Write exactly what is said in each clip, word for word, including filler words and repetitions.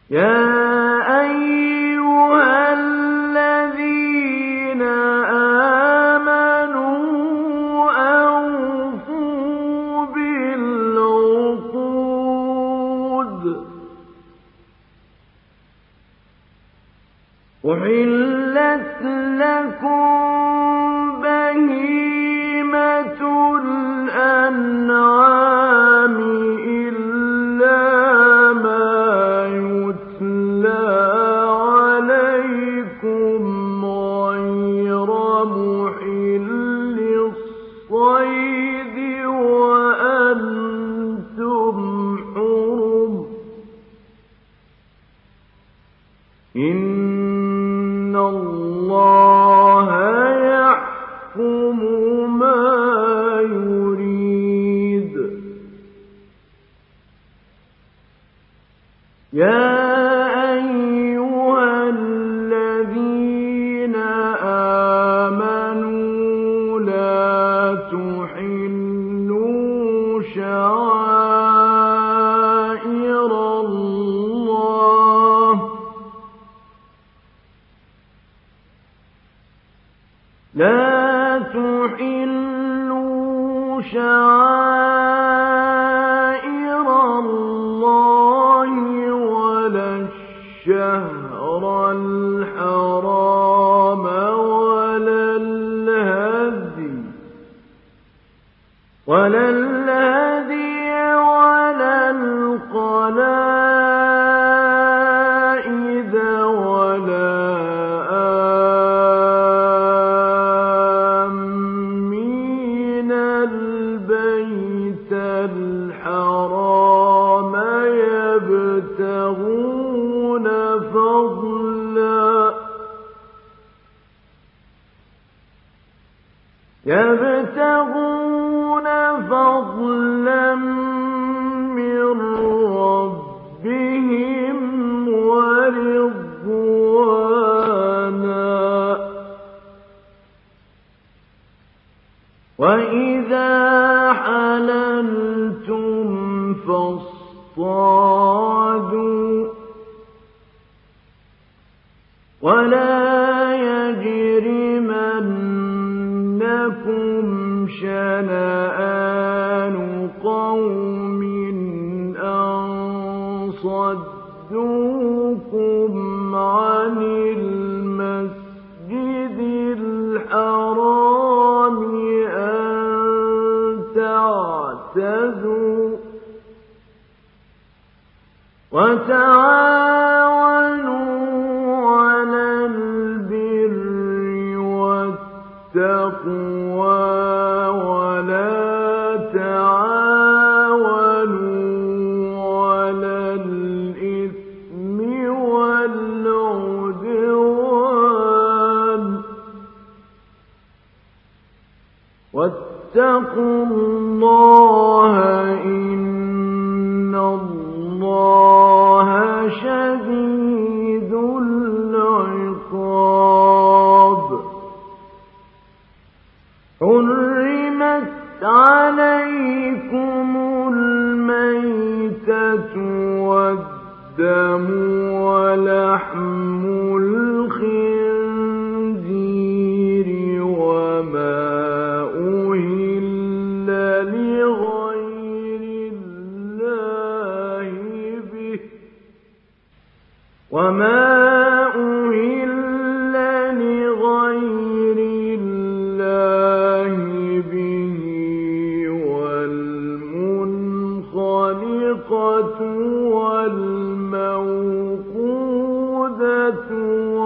يا أيها الذين آمنوا أوفوا بالعقود أحلت لكم بهيمة الأنعام إلا ما يتلى عليكم غير محل الصيد وأنتم حرم إن الله يحكم ما يريد يا أيها الذين آمنوا لا تحلوا شعائر الله لا تحلوا شعائر الله ولا الشهر الحرام ولا الهدي ولا الهدي ولا القلائد ولا آمين البيت الحرام يبتغون فضلا يبتغون فضلا من ربهم ورضوانا وإذا حللتم فاصطادوا ولا يجرمنكم شنآن قوم أن صدوكم عن المسجد الحرام أن تعتدوا وتعاونوا على البر والتقوى ولا تعاونوا على الإثم والعدوان واتقوا الله إن الله شديد العقاب حرمت عليكم الميتة والدم ولحم الخنزير وما أهل لغير الله به وما أهل لغير الله به والمنخنقة والموقوذة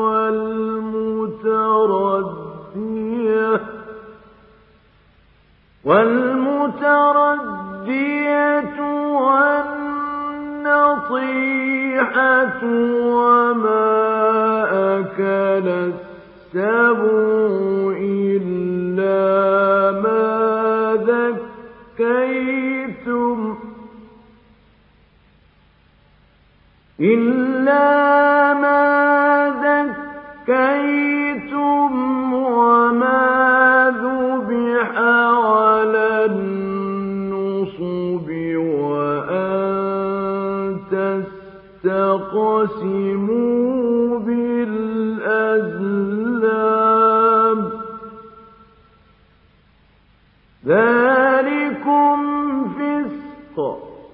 والمتردية والمتردية والنطيحة وما أكل السبع إلا ما ذكيتم إلا ما ذكيتم وما ذبح على النصب وأن تَخْتَصِمُوا بِالْأَزْلَامِ ذَلِكُمْ فِسْقٌ ۗ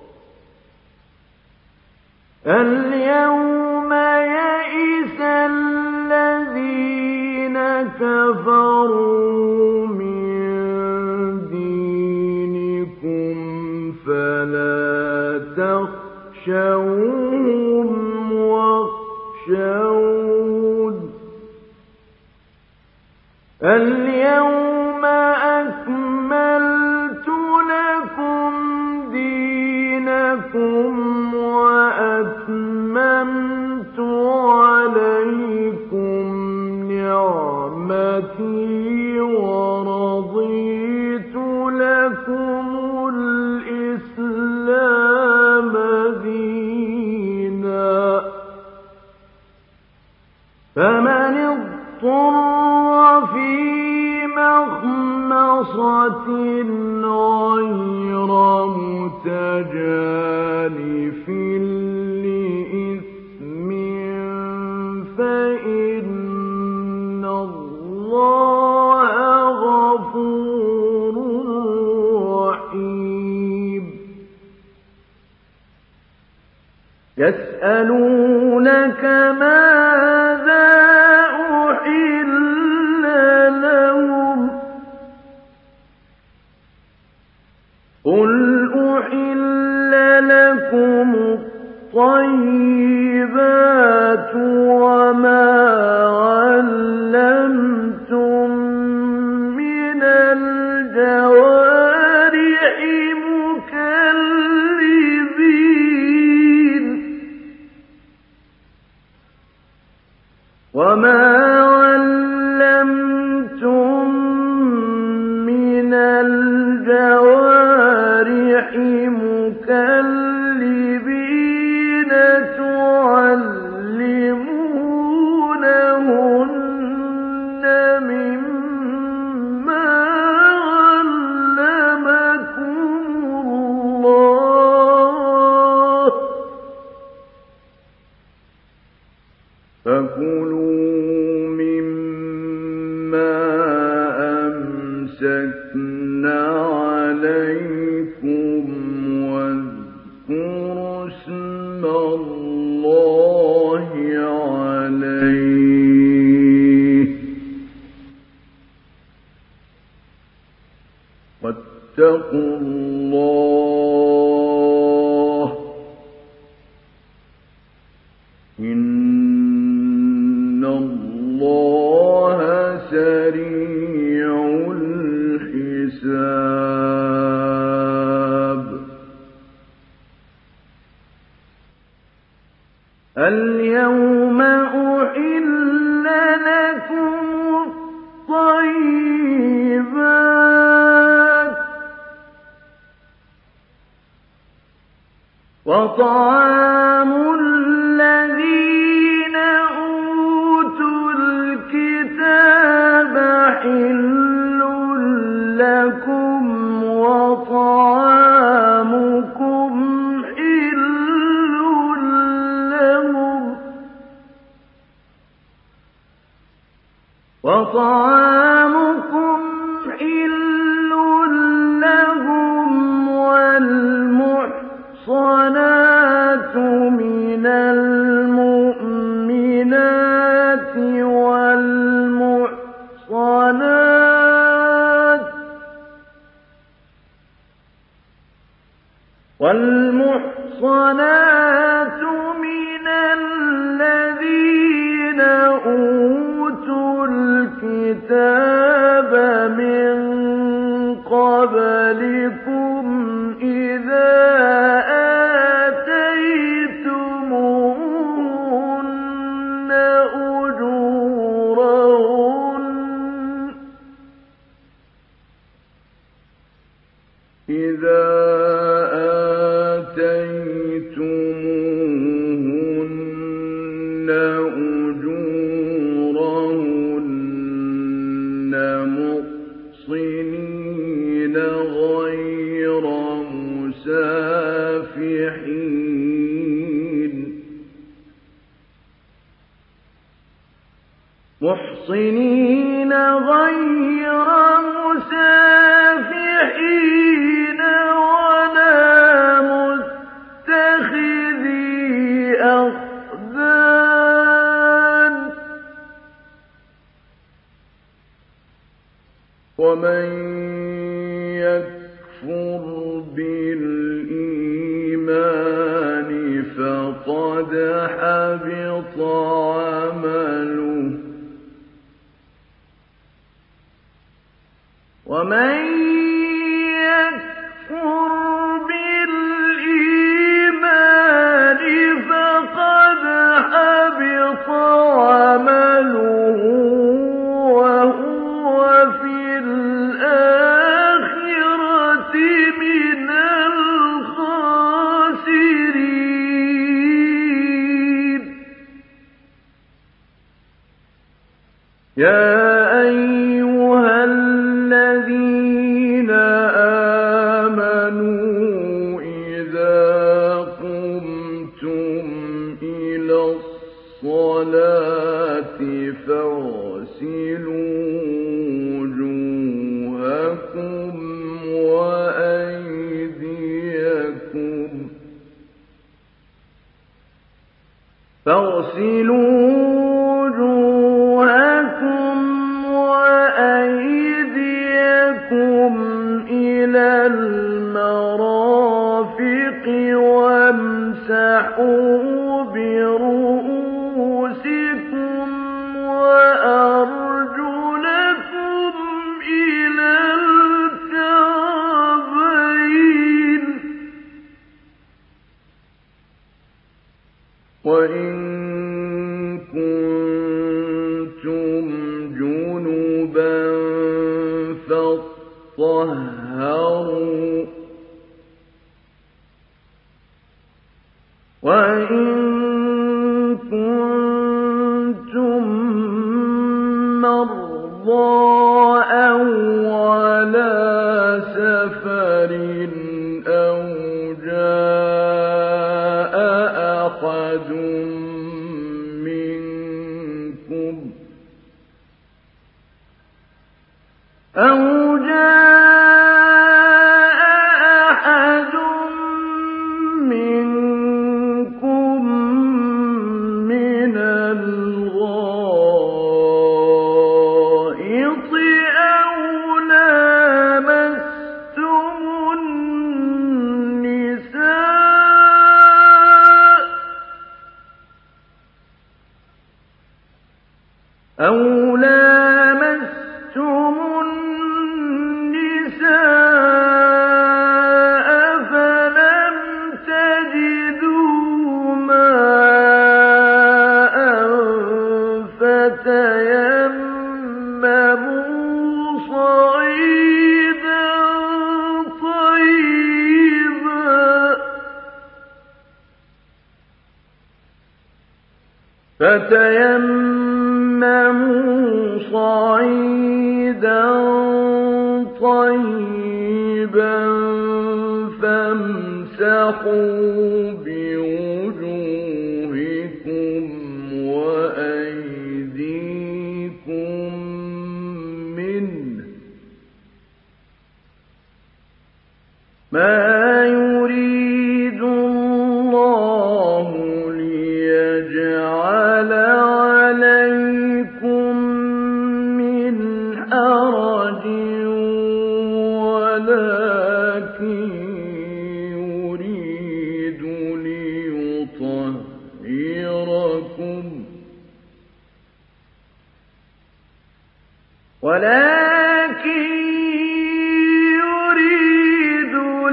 الْيَوْمَ يَئِسَ الَّذِينَ كَفَرُوا مِن دِينِكُمْ فَلَا تَخْشَوْهُمْ وَاخْشَوْنِ الْيَوْمَ أَكْمَلْتُ لَكُمْ دِينَكُمْ وَأَتْمَمْتُ عَلَيْكُمْ نِعْمَتِي وَرَضِيتُ لَكُمُ الْإِسْلَامَ دِينًا فَمَنِ اضْطُرَّ فِي مَخْمَصَةٍ غَيْرَ مُتَجَانِفٍ لِّإِثْمٍ فَإِنَّ اللَّهَ غَفُورٌ رَّحِيمٌ يَسْأَلُونَكَ مَاذَا أُحِلَّ لَهُمْ ۖ قُلْ أُحِلَّ لَكُمُ الطَّيِّبَاتُ وَمَا عَلَّمْتُم مِّنَ الْجَوَارِحِ مُكَلِّبِينَ وَمَا عَلَّمْتُم مِّنَ الْجَوَارِحِ مُكَلِّبِينَ تُعَلِّمُونَهُنَّ مِمَّا عَلَّمَكُمُ اللَّهُ ۖ فَكُلُوا مِمَّا أَمْسَكْنَا عَلَيْكُمْ وَاذْكُرُوا اسْمَ اللَّهِ عَلَيْهِ وَاتَّقُوا اللَّهَ إِنَّ اللَّهَ سَرِيعُ الْحِسَابِ الْيَوْمَ أُحِلَّ لَكُمُ الطَّيِّبَاتُ وَطَعَامُ الَّذِينَ أُوتُوا الْكِتَابَ حِلٌّ لَّكُمْ وَطَعَامُكُمْ حِلٌّ لَّهُمْ وَطَعَامُكُمْ حِلٌّ لَّهُمْ وَالْمُحْصَنَاتُ مِنَ الْمُؤْمِنَاتِ وَالْمُحْصَنَاتُ وَالْمُحْصَنَاتُ مِنَ الَّذِينَ أُوتُوا الْكِتَابَ مِن قَبْلِكُمْ إِذَا آتَيْتُمُوهُنَّ أُجُورَهُنَّ إِذَا محصنين غير مسافحين ولا متخذي أخدان ومن يكفر بالإيمان فقد حبط عمله ومن يكفر بالإيمان فقد حبط عمله وهو في الآخرة من الخاسرين يا أيها الذين آمنوا إذا قمتم إلى الصلاة فاغسلوا وجوهكم وأيديكم فاغسلوا وجوهكم وأيديكم إلى المرافق وامسحوا برؤوسكم وأرجلكم إلى الكعبين وإن كنتم جنبا فاطهروا وإن كنتم مرضى أو على سفر أو جاء أحد منكم أو جاء أحد منكم من الغائط أو لامستم النساء أو لامستم النساء فلم تجدوا ماء فتيمموا صعيدا طيبا فتيمموا صعيدا طيبا فامسحوا بوجوهكم وأيديكم منه ما يريد الله ليجعل عليكم من حرج ولكن يريد ليطهركم ولكن يريد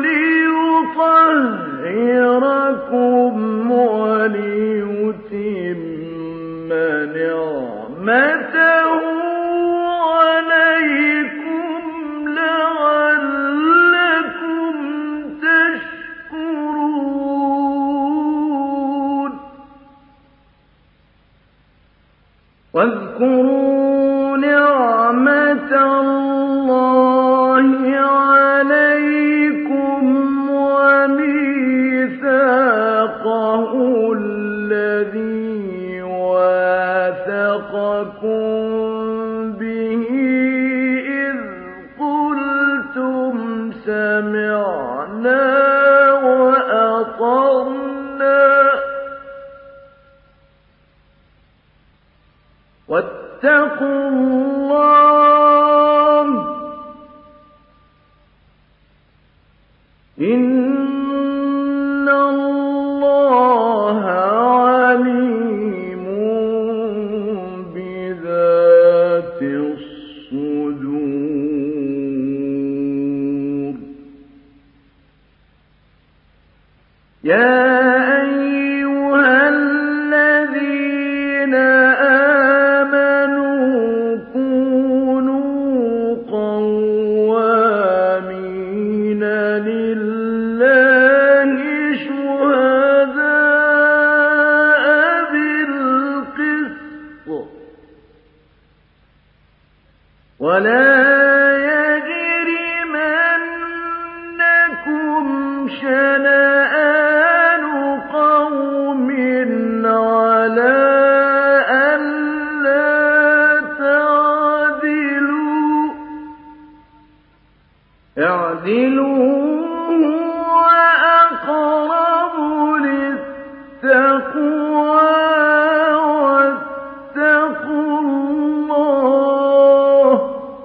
ليطهركم وليتم نعمته عليكم لعلكم تشكرون واذكروا نعمة الله عليكم وميثاقه الذي واثقكم وَثَقَكُم بِهِ إِذْ قُلْتُمْ سَمِعْنَا وَأَطَعْنَا وَاتَّقُوا اللَّهَ إِنَّ اللَّهَ عَلِيمٌ بِذَاتِ الصُّدُورِ يَا أَيُّهَا الَّذِينَ آمَنُوا كُونُوا قَوَّامِينَ لِلَّهِ شُهَدَاءَ بِالْقِسْطِ وَلَا يَجْرِمَنَّكُمْ شَنَآنُ قَوْمٍ عَلَىٰ أَلَّا تَعْدِلُوا ۚ اعْدِلُوا هُوَ أَقْرَبُ لِلتَّقْوَىٰ وَاتَّقُوا اللَّهَ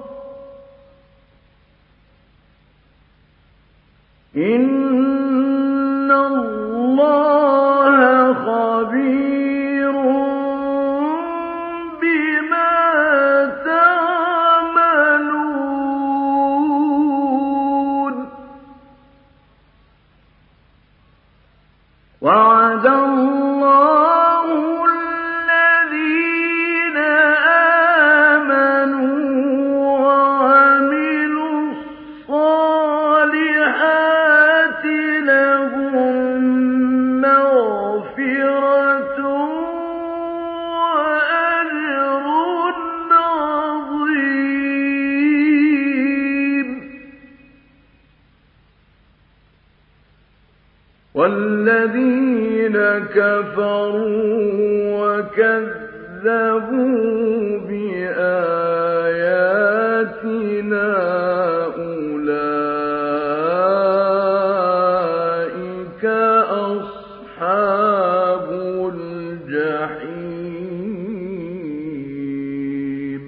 إِنَّ اللَّهَ خَبِيرٌ بِمَا تَعْمَلُونَ وَعَدَ اللَّهُ الَّذِينَ آمَنُوا وَعَمِلُوا الصَّالِحَاتِ لَهُم مَّغْفِرَةٌ وَأَجْرٌ عَظِيمٌ وَالَّذِينَ كَفَرُوا وَكَذَّبُوا بِآيَاتِنَا أُولَٰئِكَ أَصْحَابُ الْجَحِيمِ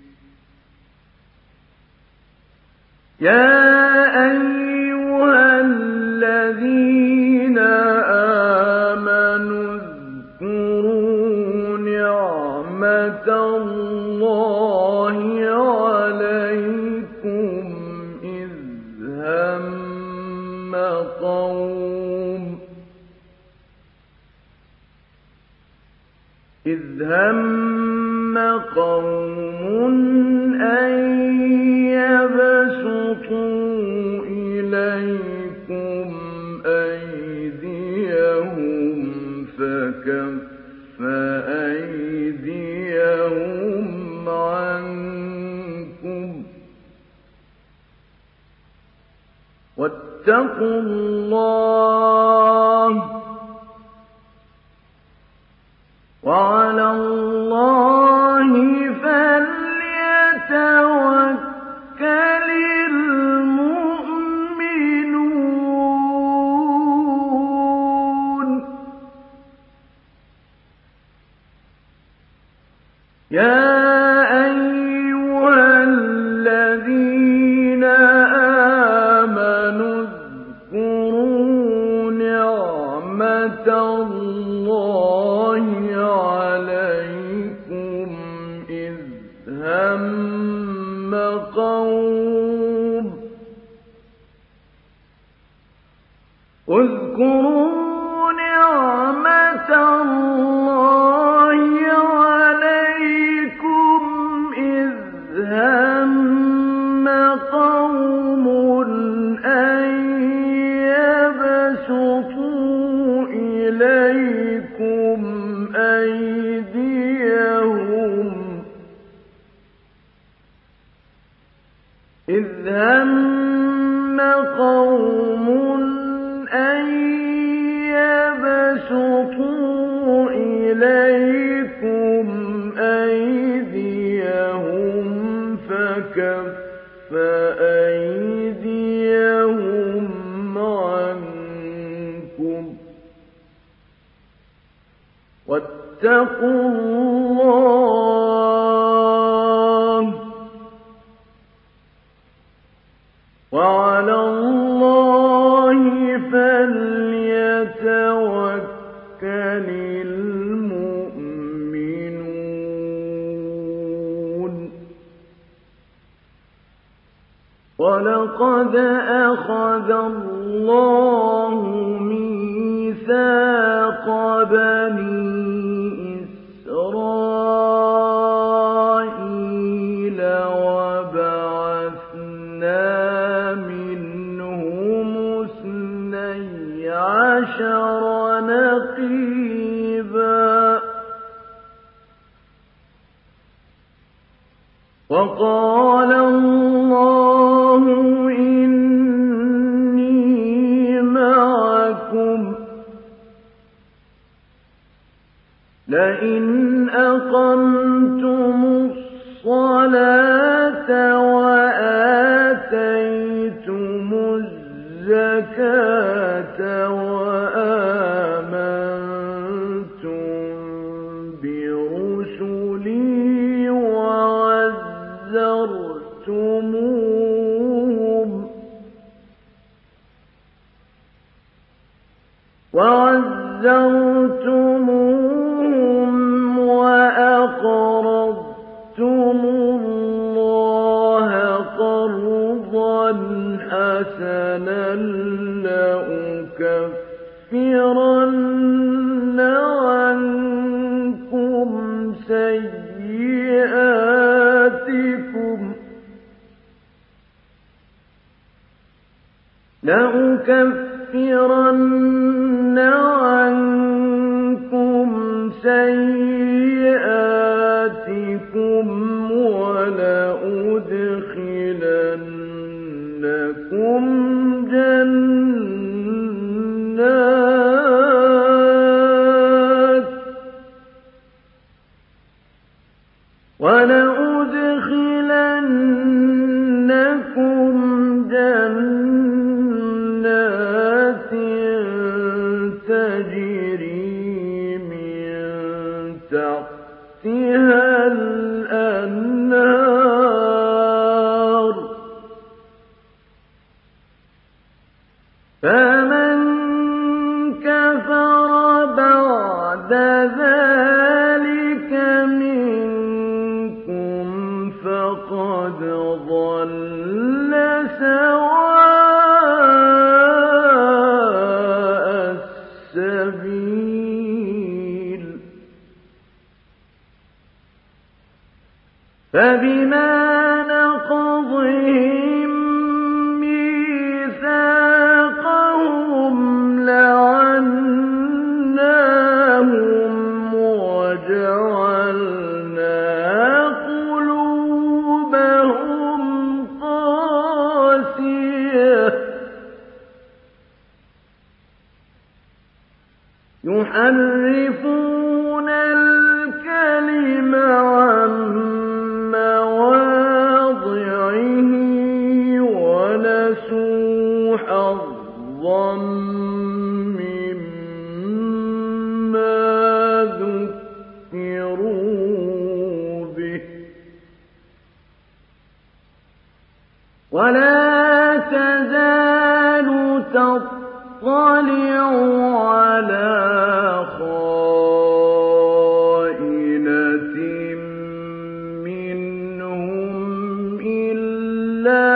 يَا أَيُّهَا الَّذِينَ آمَنُوا اذْكُرُوا نِعْمَةَ اللَّهِ عَلَيْكُمْ إِذْ هَمَّ قَوْمٌ إِذْ هَمَّ قَوْمٌ أَن يَبْسُطُوا إِلَيْكُمْ أَيْدِيَهُمْ فَكَفَّ أَيْدِيَهُمْ عَنكُمْ ۖ وَاتَّقُوا اللَّهَ وَعَلَى اللَّهِ فَلْيَتَوَكَّلِ الْمُؤْمِنُونَ يَا أَيُّهَا الَّذِينَ آمَنُوا اذْكُرُوا نِعْمَةَ اللَّهِ عَلَيْكُمْ إِذْ هَمَّ قَوْمٌ اذْكُرُوا نِعْمَةَ اللَّهِ عَلَيْكُمْ إِذْ هَمَّ قَوْمٌ أَن يَبْسُطُوا إِلَيْكُمْ أَيْدِيَهُمْ إِذْ هَمَّ قَوْمٌ أَن يَبْسُطُوا إِلَيْكُمْ واتقوا الله وعلى الله فليتوكل المؤمنون ولقد أخذ الله ميثاق بني إسرائيل وبعثنا منهم اثني عشر نقيبا وقال الله إني معكم لئن أقمتم الصلاة وآتيتم الزكاة وآمنتم برسلي وعزرتموهم وعزرتموهم وأقرضتم الله قرضا حسنا لأكفرن عنكم سيئاتكم لأكفرن عنكم سيئاتكم ولأدخلنكم جنات ولأدخلنكم جنات تجري من تحتها الأنهار فمن كفر بعد ذلك منكم فقد ضل سواء السبيل فبما نقضهم ميثاقهم لعناهم وجعلنا قلوبهم قاسية يحرفون الكلم عن مواضعه ونسوا حظا مما ذكروا به ولا تزال تطلع على خائنة منهم إلا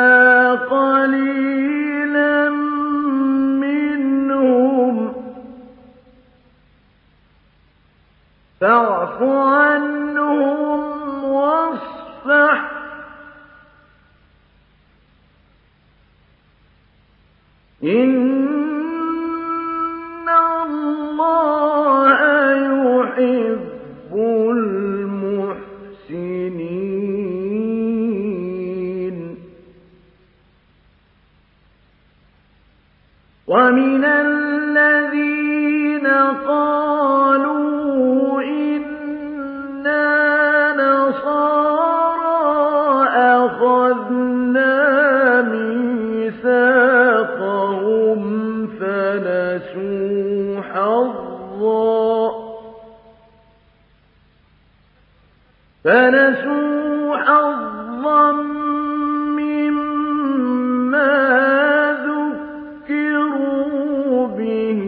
قليلا منهم فاعف عنهم واصفح إن الله يحب المحسنين ومن الذين قالوا إنا نصارى أخذنا ميثاقهم فنسوا حظا مما ذكروا به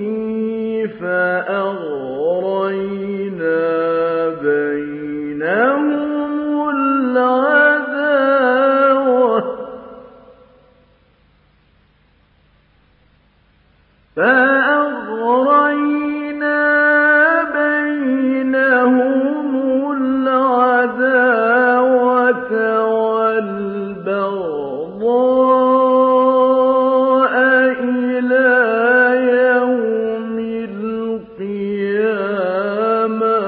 فأغرينا بينهم العداوة فأغرينا بينهم العداوة والبغضاء إلى يوم القيامة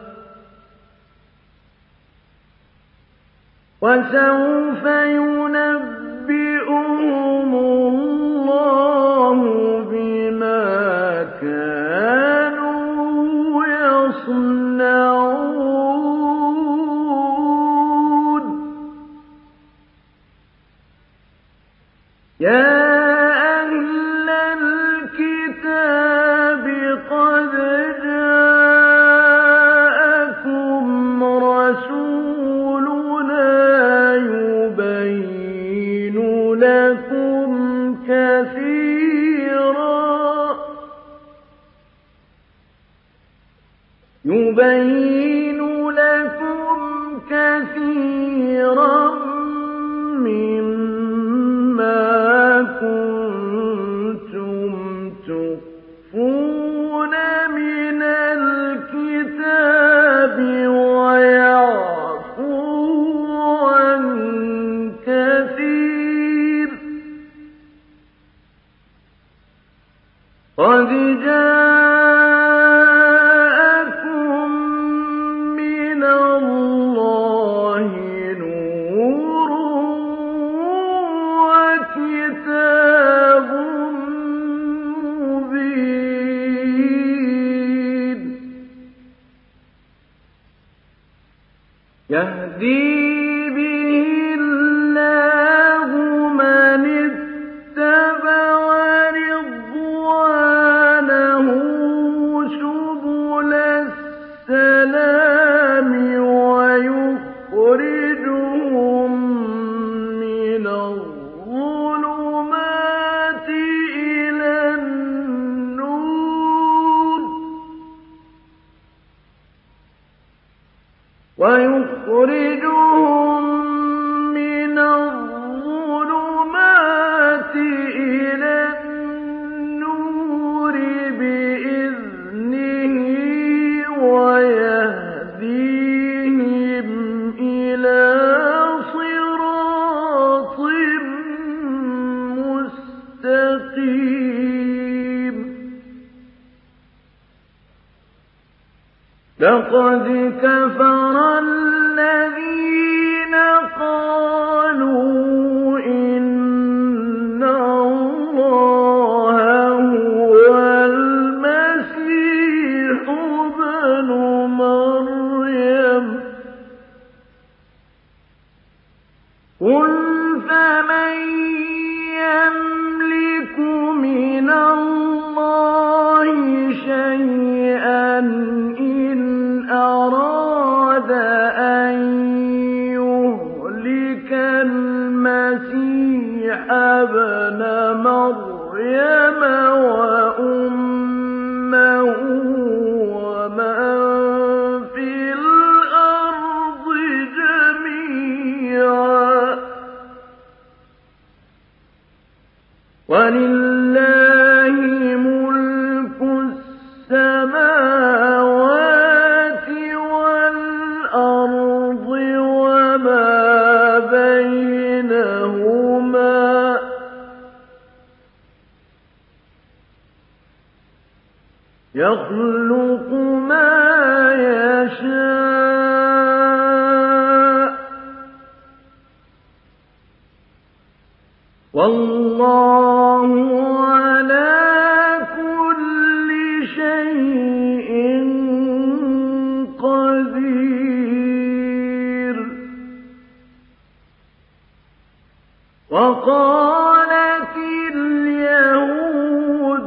وسوف ينبئهم الله بما كانوا يصنعون يا أهل الكتاب قد جاءكم رسولنا يبين لكم كثيرا يبين لكم كثيرا مما كنتم تخفون من الكتاب ويعفو عن كثير قد جاءكم من الله نور وكتاب مبين يهدي به الله من اتبع رضوانه سبل السلام ويخرجهم من الظلمات إلى النور ويخرجهم من الظلمات إلى النور بإذنه ويهديهم إلى صراط مستقيم لقد كفر الذين قالوا إن الله هو المسيح ابن مريم قل فمن يملك من الله شيئا إن أراد أن يهلك المسيح ابن مريم وأمه ومن في الأرض جميعا ولله ملك السماوات والأرض وما بينهما يخلق ما يشاء والله على كل شيء قدير وقالت اليهود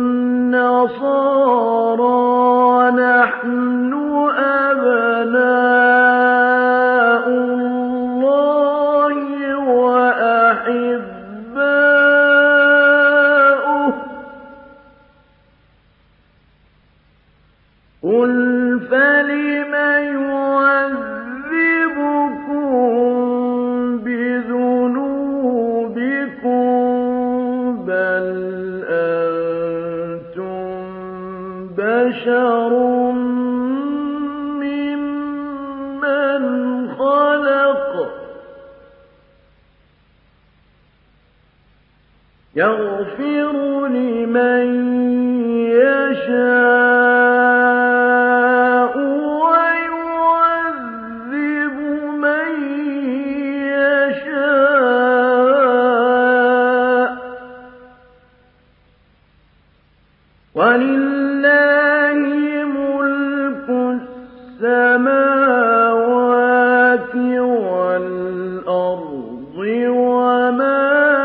والنصارى نحن أبناء قُلْ فَلِمَ يُعَذِّبُكُم بِذُنُوبِكُم بَلْ أَنتُم بَشَرٌ مِّمَّنْ خَلَقَ يَغْفِرُ لِمَن يَشَاءُ وَيُعَذِّبُ مَن يَشَاءُ ۚ وَلِلَّهِ مُلْكُ السَّمَاوَاتِ وَالْأَرْضِ وَمَا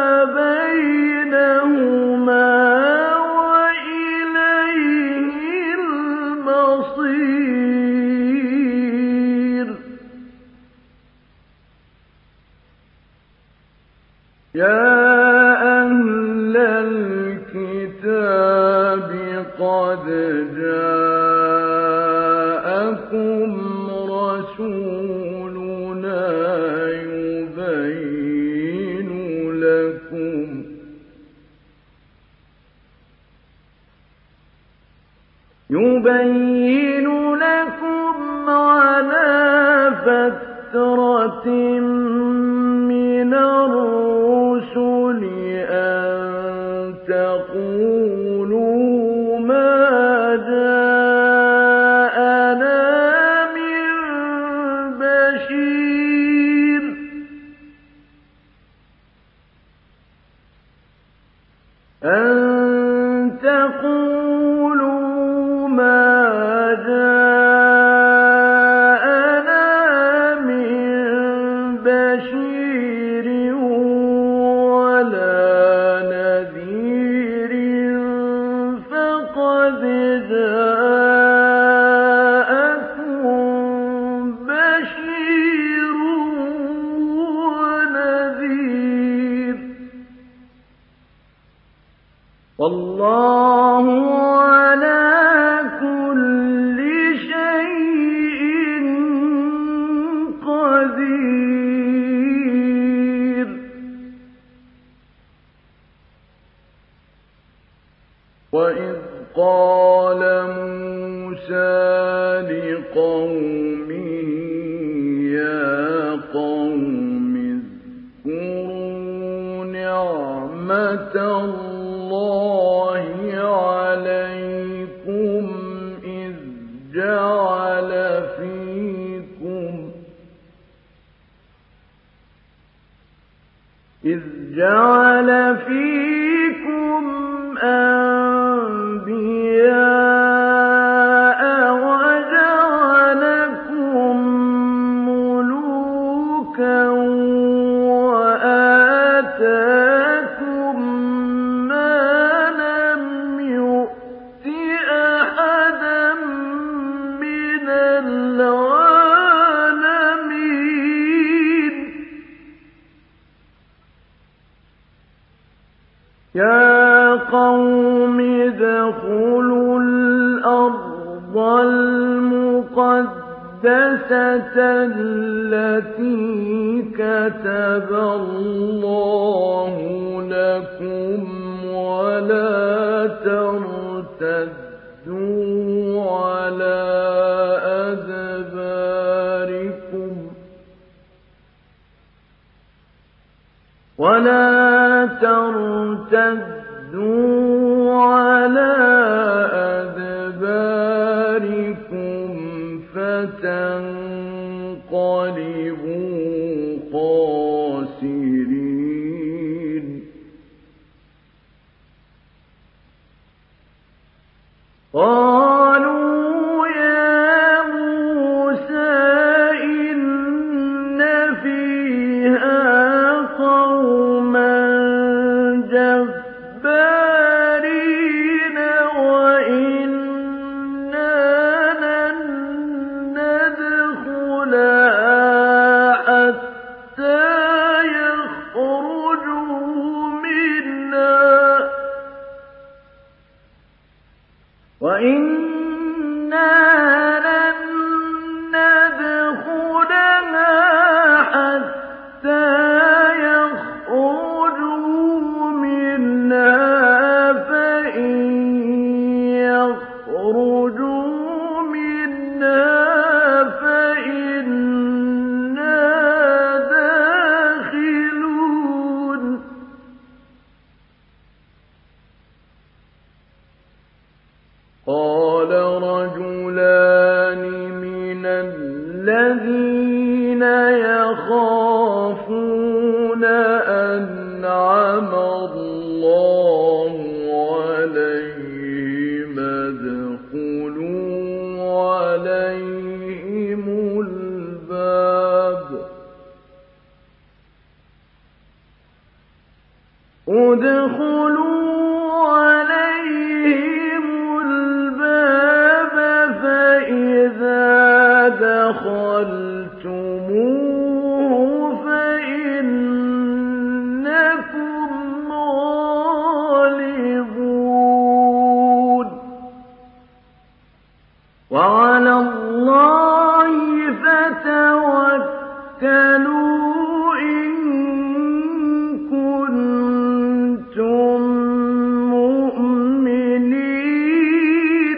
بَيْنَهُمَا وَإِلَيْهِ الْمَصِيرُ يَا أَهْلَ الْكِتَابِ قَدْ جَاءَكُمْ رَسُولُنَا يُبَيِّنُ لَكُمْ يُبَيِّنُ لَكُمْ عَلَى فَتْرَةٍ مِّنَ الرُّسُلِ أَن تَقُولُوا مَا جَاءَنَا مِن بَشِيرٍ أَن تَقُولُوا مَا جَاءَنَا مِن بَشِيرٍ وَلَا نَذِيرٍ فَقَدْ جَاءَكُم بَشِيرٌ وَنَذِيرٌ ۗ وَاللَّهُ عَلَىٰ كُلِّ شَيْءٍ قَدِيرٌ وَإِذْ قَالَ مُوسَىٰ لِقَوْمِهِ يَا قَوْمِ اذْكُرُوا نِعْمَةَ اللَّهِ عَلَيْكُمْ إِذْ جَعَلَ فِيكُمْ إِذْ جَعَلَ فِيكُمْ أَنبِيَاءَ وَجَعَلَكُم مُّلُوكًا وَآتَاكُم مَّا لَمْ يُؤْتِ أَحَدًا مِّنَ الْعَالَمِينَ يَا قَوْمِ ادْخُلُوا الْأَرْضَ الْمُقَدَّسَةَ الَّتِي كَتَبَ اللَّهُ لَكُمْ وَلَا تَرْتَدُّوا عَلَىٰ أَدْبَارِكُمْ وَلَا تَرْتَدُّوا عَلَىٰ أَدْبَارِكُمْ فَتَنقَلِبُوا خَاسِرِينَ قَالُوا يَا مُوسَىٰ إِنَّ فِيهَا قَوْمًا جَبَّارِينَ وَإِنَّا لَن نَّدْخُلَهَا الذين يخافون أنعم الله عليهم ادخلوا عليهم الباب ادخلوا عليهم الباب فإذا دخلتموه فإنكم غالبون وعلى الله فتوكلوا إن كنتم مؤمنين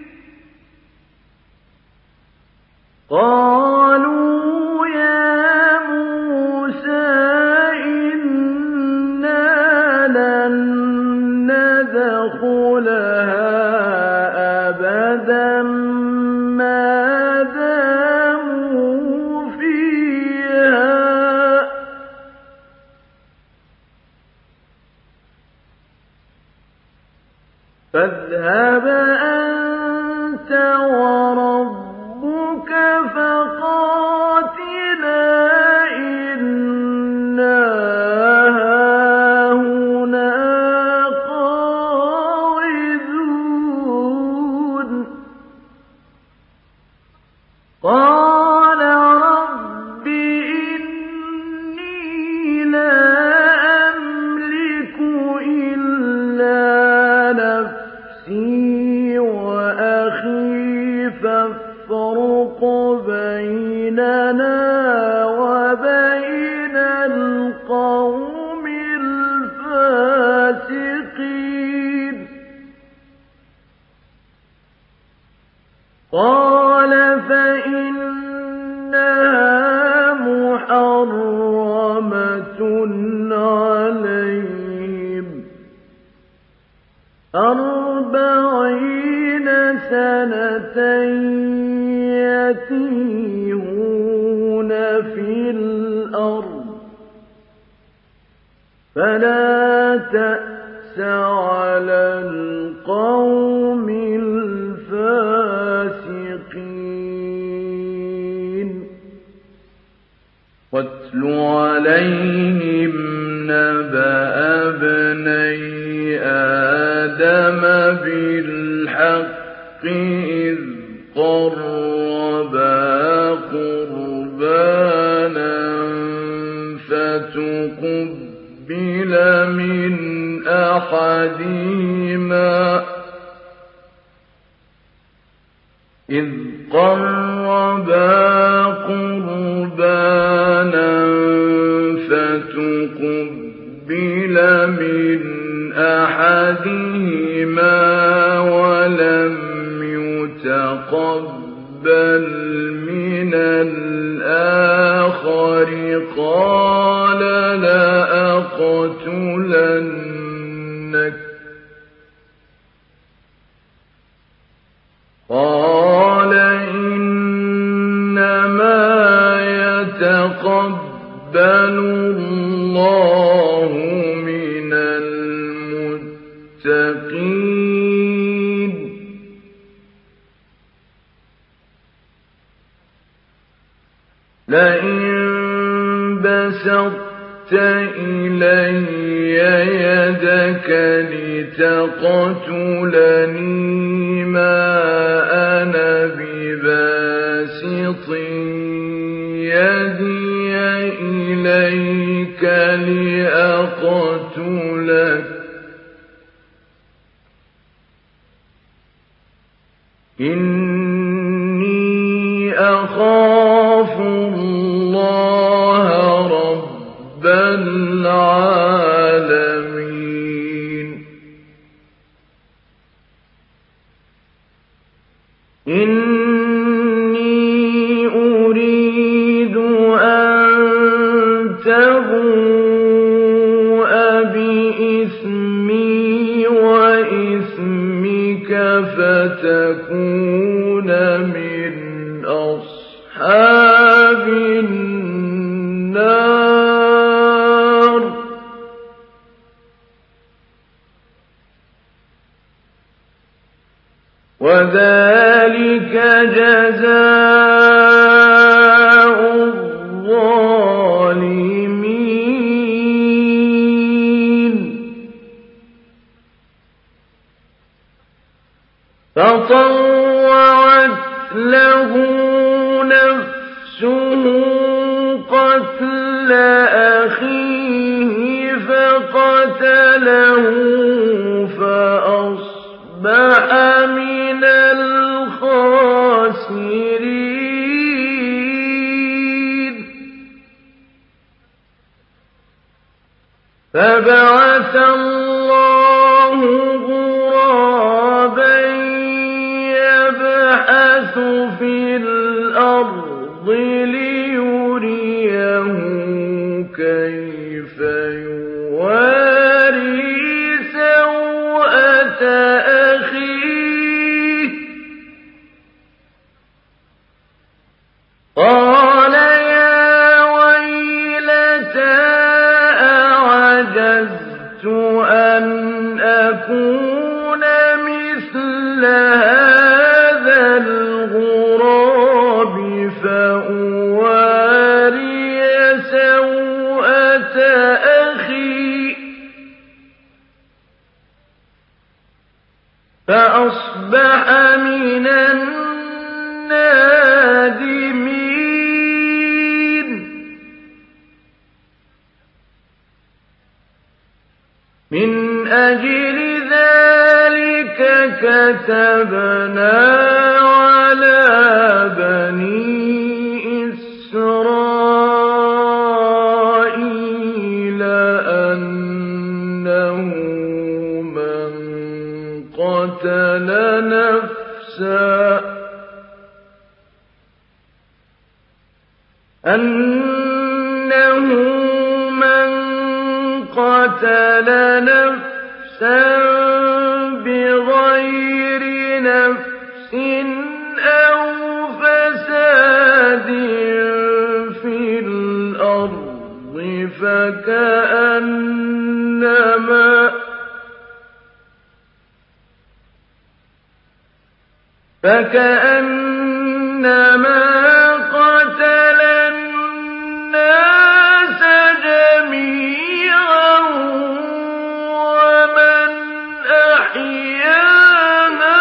قالوا يا موسى إنا لن ندخلها أبدا ما داموا فيها فاذهب أنت وربك فقاتلا إنا هاهنا قاعدون قال رب إني لا أملك إلا نفسي وأخي فافرق بيننا وبين القوم الفاسقين قال فإنها محرمة عليهم أربعين سنة يتيهون في الأرض فلا تأس على القوم الفاسقين واتل عليهم نبأ ابني آدم بالحق إذ قربا قربانا فتقبل من أحدهما إذ قربا قربانا فتقبل من أحدهما ولم يتقبل من الآخر قال لأقتلنك قال إنما يتقبل الله من المتقين لئن بسطت إلي يدك لتقتلني ما أنا بباسط يدي إليك لأقتلك إني أخاف الله رب العالمين إني أريد أن تبوء بإثمي وإثمك فتكون من أصحاب وَذَلِكَ جَزَاءُ الظَّالِمِينَ فَطَوَّعَتْ لَهُ نَفْسُهُ قَتْلَ أَخِيهِ فَقَتَلَهُ فَأَصْبَحَ مِنَ الْخَاسِرِينَ فَبَعَثَ اللَّهُ غُرَابًا يَبْحَثُ فِي الْأَرْضِ لِيُرِيَهُ كَيْفَ يُوَارِي سَوْءَةَ أَخِيهِ قَالَ يَا وَيْلَتَا أَعَجَزْتُ أَنْ أَكُونَ مِثْلَ هَٰذَا الْغُرَابِ فَأُوَارِيَ سَوْءَةَ أَخِي فَأَصْبَحَ مِنَ النَّادِمِينَ مِنْ أَجْلِ ذَلِكَ كَتَبْنَا عَلَىٰ بَنِي إِسْرَائِيلَ أَنَّهُ مَن قَتَلَ نَفْسًا أَنَّهُ مَن قَتَلَ نَفْسًا بِغَيْرِ نَفْسٍ أَوْ فَسَادٍ فِي الْأَرْضِ فَكَأَنَّمَا فَكَأَنَّمَا قَتَلَ النَّاسَ جَمِيعًا وَمَنْ أَحْيَاهَا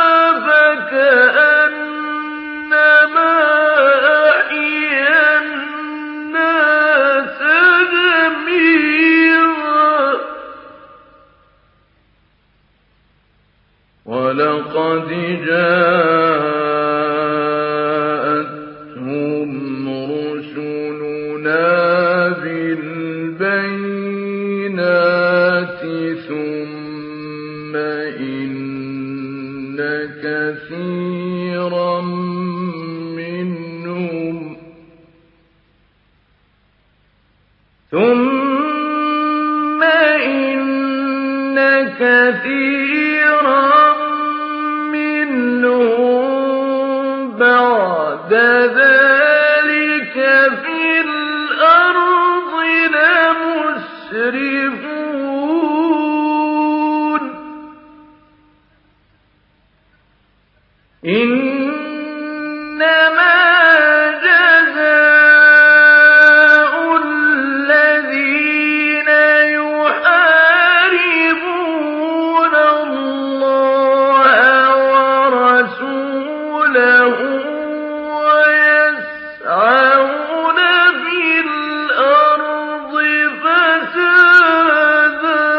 فَكَأَنَّمَا أَحْيَا النَّاسَ جَمِيعًا وَلَقَدْ جَاءَتْهُمْ رُسُلُنَا بِالْبَيِّنَاتِ ثُمَّ إِنَّ كَثِيرًا مِّنْهُمْ ثُمَّ إِنَّ كَثِيرًا بَعْدَ ذَلِكَ فِي الْأَرْضِ لَمُسْرِفُونَ إِنَّمَا جَزَاءُ الَّذِينَ يُحَارِبُونَ اللَّهَ وَرَسُولَهُ وَيَسْعَوْنَ فِي الْأَرْضِ فَسَادًا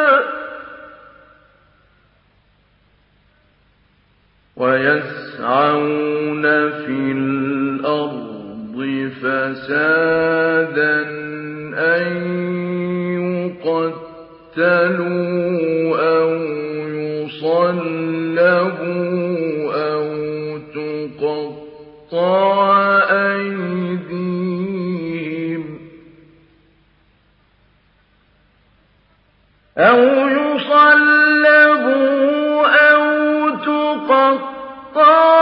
وَيَسْعَوْنَ فِي الْأَرْضِ فَسَادًا أَن يُقَتَّلُوا أَوْ يُصَلَّبُوا أَوْ تُقَطَّعَ أَيْدِيهِمْ أَوْ يُصَلَّبُوا أَوْ تُقَطَّعَ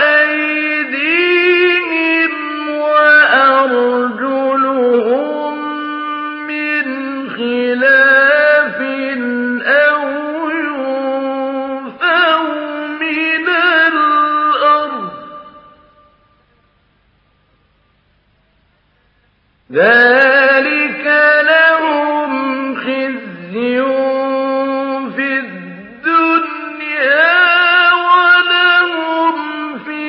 أَيْدِيهِمْ وَأَرْجُلُهُم مِّنْ خِلَافٍ أَوْ يُنفَوْا مِنَ الْأَرْضِ ذلك لهم خزي في الدنيا ولهم في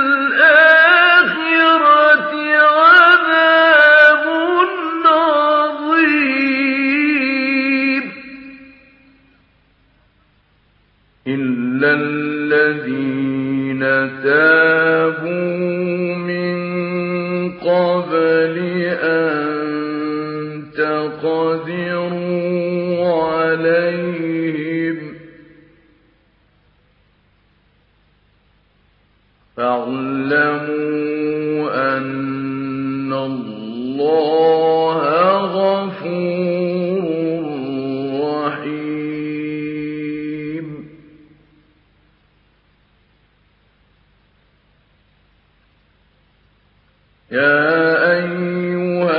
الآخرة عذاب عظيم إلا الذين تابوا من قبل أن تقدروا عليهم فاعلموا أن الله غفور رحيم يا أيها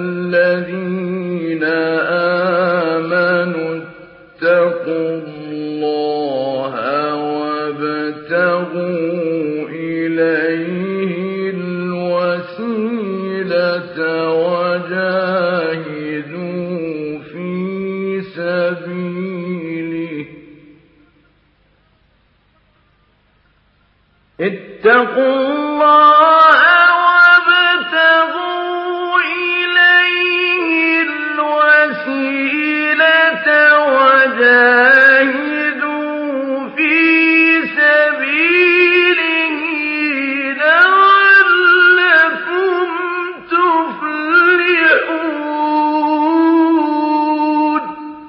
الذين آمنوا اتقوا الله وابتغوا إليه الوسيلة وجاهدوا في سبيله اتقوا الله وابتغوا إليه الوسيلة وجاهدوا في سبيله لعلكم تفلحون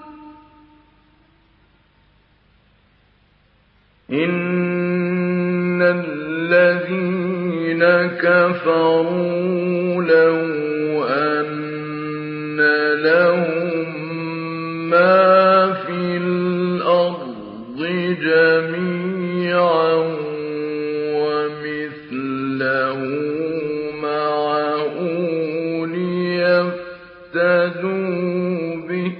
إن الذين كفروا لو أن لهم ما في الأرض جميعا ومثله معه ليفتدوا به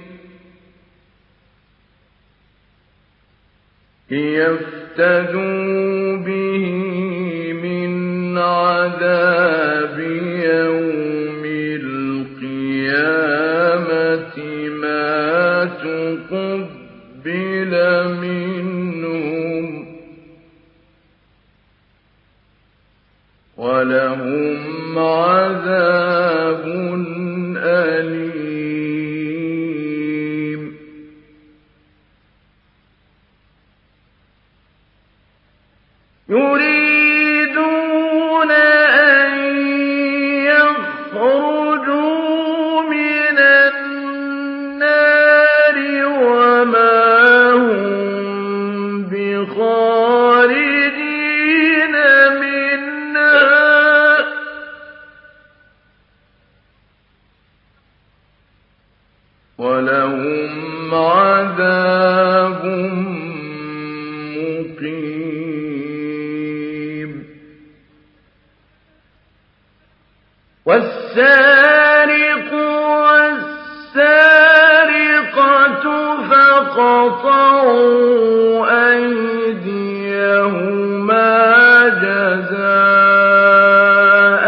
ليفتدوا به من عذاب يوم القيامة ما تقبل منهم ولهم عذاب أليم يريدون أن يخرجوا من النار وما هم بخارجين منها ولهم عذاب مقيم والسارق والسارقة فاقطعوا أيديهما جزاء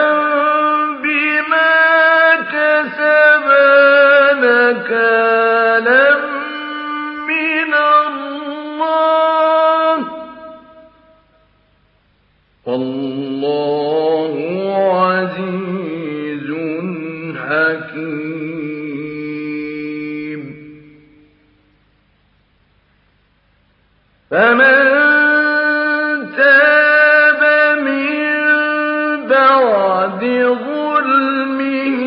بما كسبا نكالا من الله والله عزيز حكيم فمن تاب من بعد ظلمه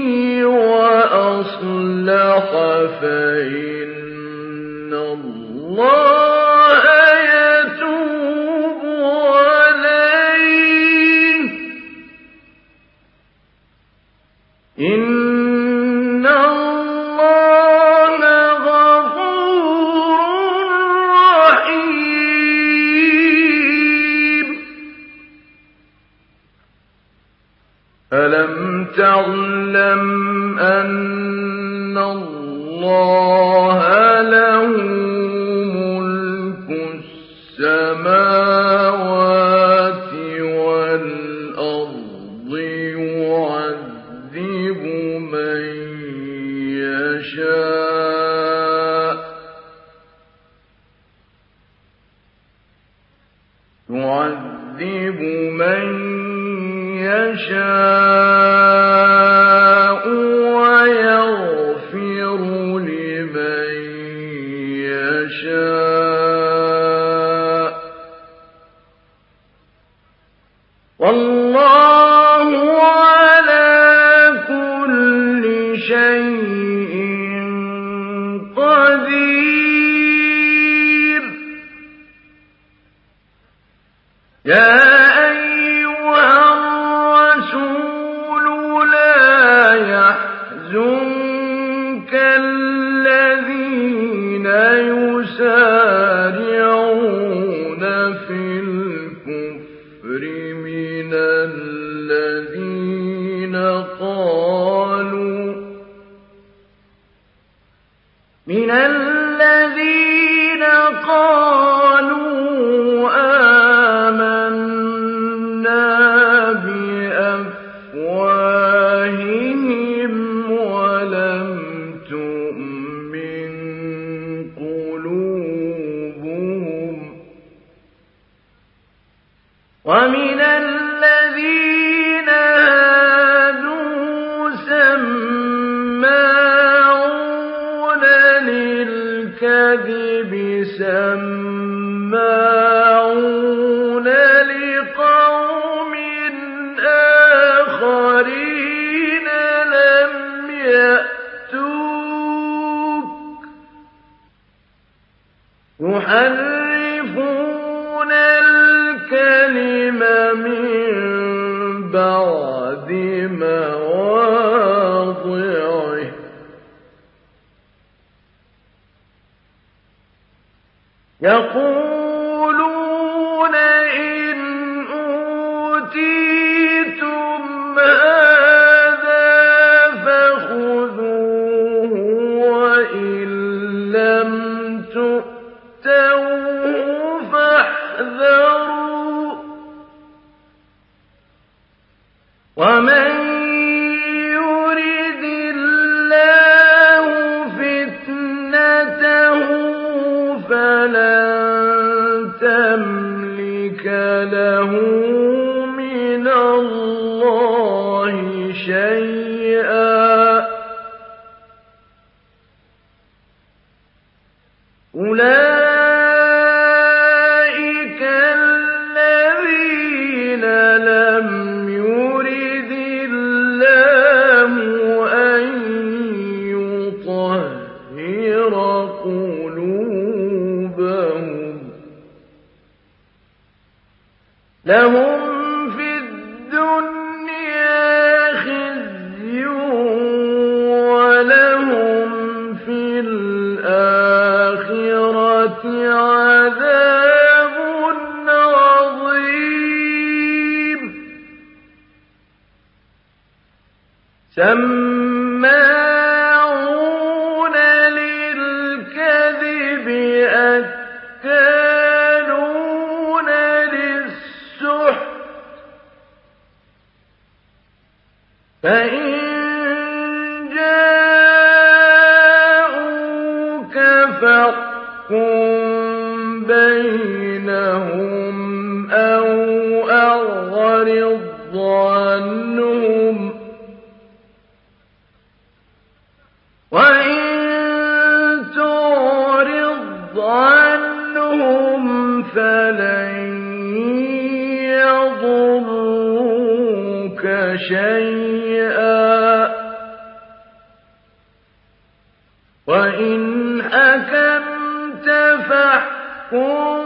وأصلح فإن الله يتوب عليه إن الله غفور رحيم ألم تعلم أن الله له ملك السماوات والأرض يعذب لمن يشاء ويغفر لمن يشاء والله على كل شيء قدير. يا أيها الرسول لا يحزنك الذين يسارعون في الكفر من الذين قالوا من الذين قالوا آمنا بأفواههم ولم تؤمن قلوبهم ومن الذين هادوا سماعون للكذب سماعون لقوم آخرين لم يأتوك يحرفون الكلم من بعد مواضعه يقولون إن أوتيتم هذا فخذوه وإن لم تؤتوه فاحذروا ومن يرد الله فتنته فلن تملك له من الله شيئا أولئك الذين لم يرد الله أن يطهر قلوبهم لهم في الدنيا خزي ولهم في الآخرة عذاب عظيم سماعون للكذب أكالون للسحت فإن جاءوك فاحكم بينهم أو أعرض عنهم وإن تعرض عنهم فلن يضروك شيئا وإن حكمت فاحكم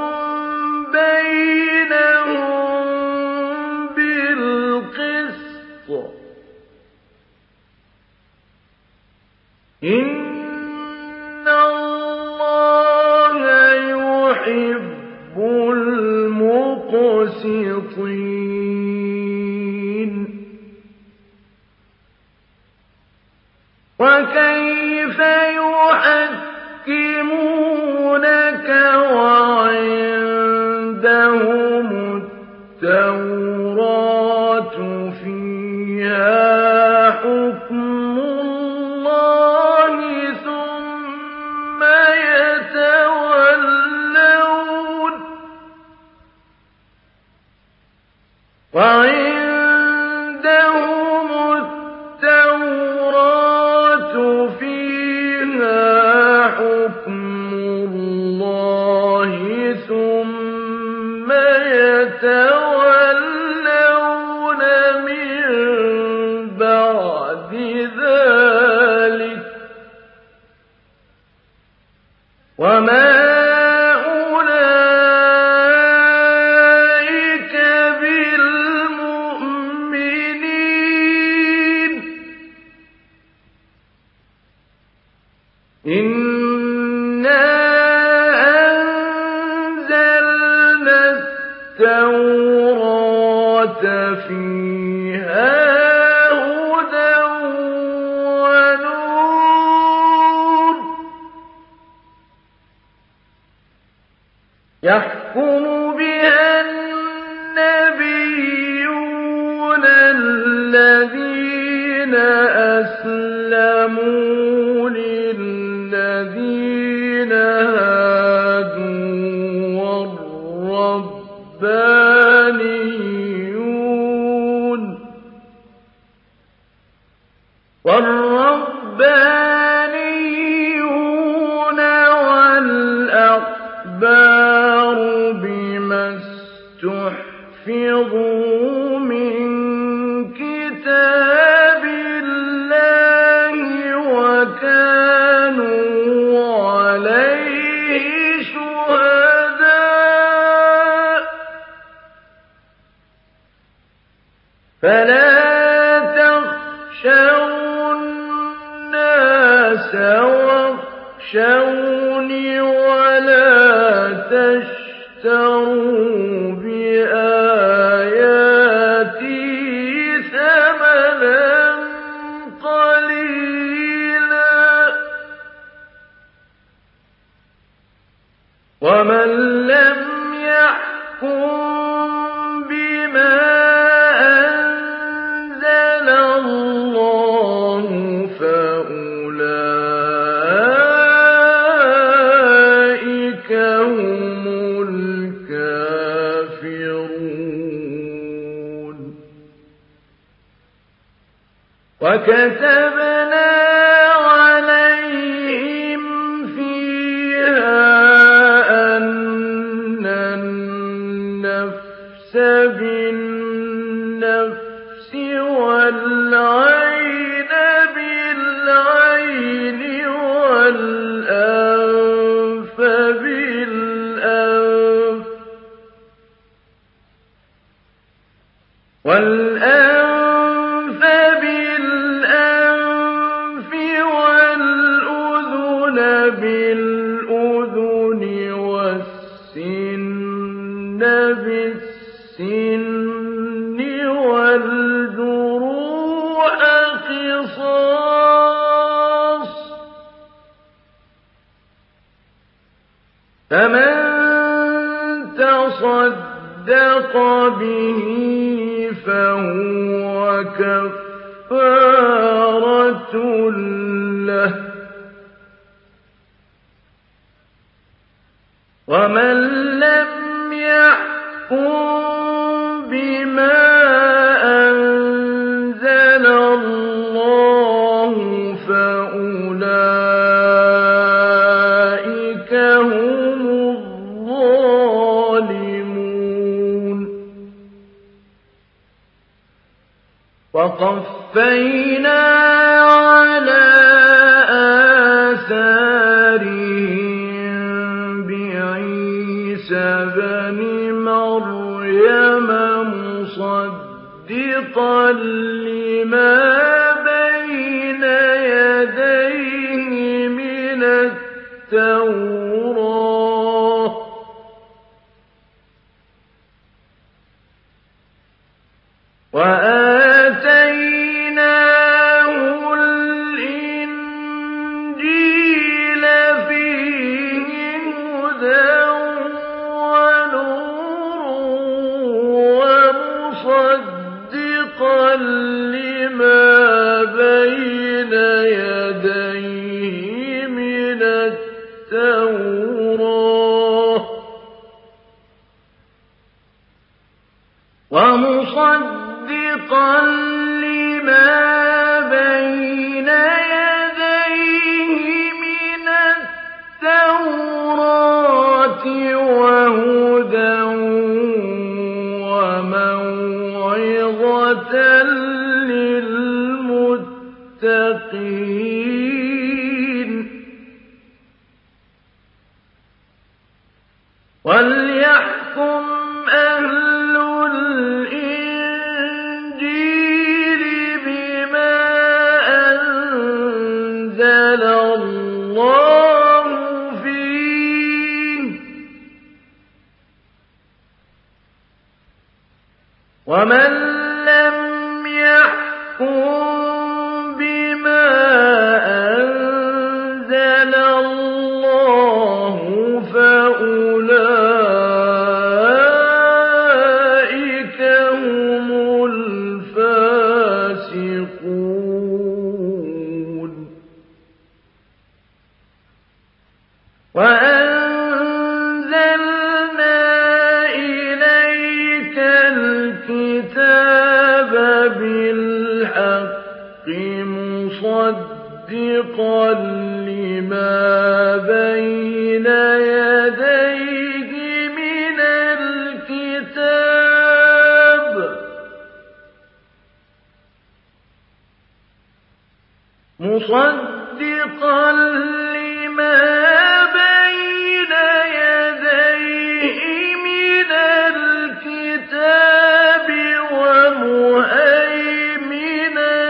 بينهم بالقسط إن الله يحب المقسطين وكيف يحكمونك وعندهم التوراة فيها حكم الله ثم يتولون وعندهم التوراة فيها حكم الله ثم يتولون من بعد ذلك وما إِنَّا أَنزَلْنَا التَّوْرَاةَ فِيهَا هُدًى وَنُورٌ يَحْكُمُ بِهَا النَّبِيُّونَ الَّذِينَ أَسْلَمُوا الذين هادوا والربانيون والربانيون والأحبار بما استحفظوا من كتاب الله وكانوا فلا تخشوا الناس واخشوني ولا تشتروا بآياتي ثمنا قليلا ومن لم يحكم بما وكتبنا عليهم فيها أن النفس بالنفس والعين بالعين والأنف بالأنف والأنف بالأنف والأذن بالأذن والسن بالسن والجروح قصاص فمن تصدق به فهو كفارة له ومن لم يحكم بما أنزل الله فأولئك هم الظالمون وقفينا على آثارهم بعيسى بن مريم مصدقا لما بين يديه من التوراة وآتيناه الإنجيل فيه هدى ونور ومصدقا لما بين يديه من التوراة ومصدقا مُصَدِّقًا لِّمَا بَيْنَ يَدَيْهِ مِنَ التَّوْرَاةِ وَهُدًى وَمَوْعِظَةً لِّلْمُتَّقِينَ. وَلْيَحْكُمْ أَهْلُ الْإِنجِيلِ بِمَا أَنزَلَ اللَّهُ فِيهِ ۚ وَمَن لَّمْ يَحْكُم بِمَا أَنزَلَ اللَّهُ فَأُولَٰئِكَ هُمُ الْفَاسِقُونَ. وَأَنزَلْنَا إِلَيْكَ الْكِتَابَ بِالْحَقِّ مُصَدِّقًا لِّمَا بَيْنَ يَدَيْهِ مِنَ الْكِتَابِ مُصَدِّقًا لِّمَا بَيْنَ يَدَيْهِ مِنَ الْكِتَابِ وَمُهَيْمِنًا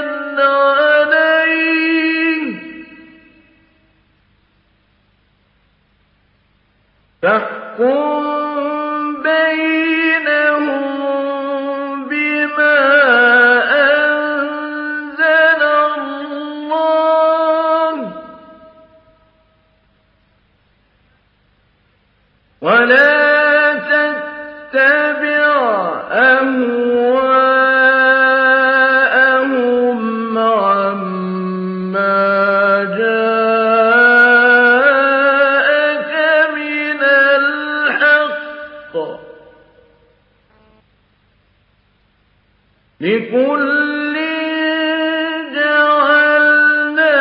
عَلَيْهِ ۖ فَاحْكُم بَيْنَهُم بِمَا أَنزَلَ اللَّهُ ۖ وَلَا تَتَّبِعْ أَهْوَاءَهُمْ عَمَّا جَاءَكَ مِنَ الْحَقِّ ۚ لِكُلٍّ جَعَلْنَا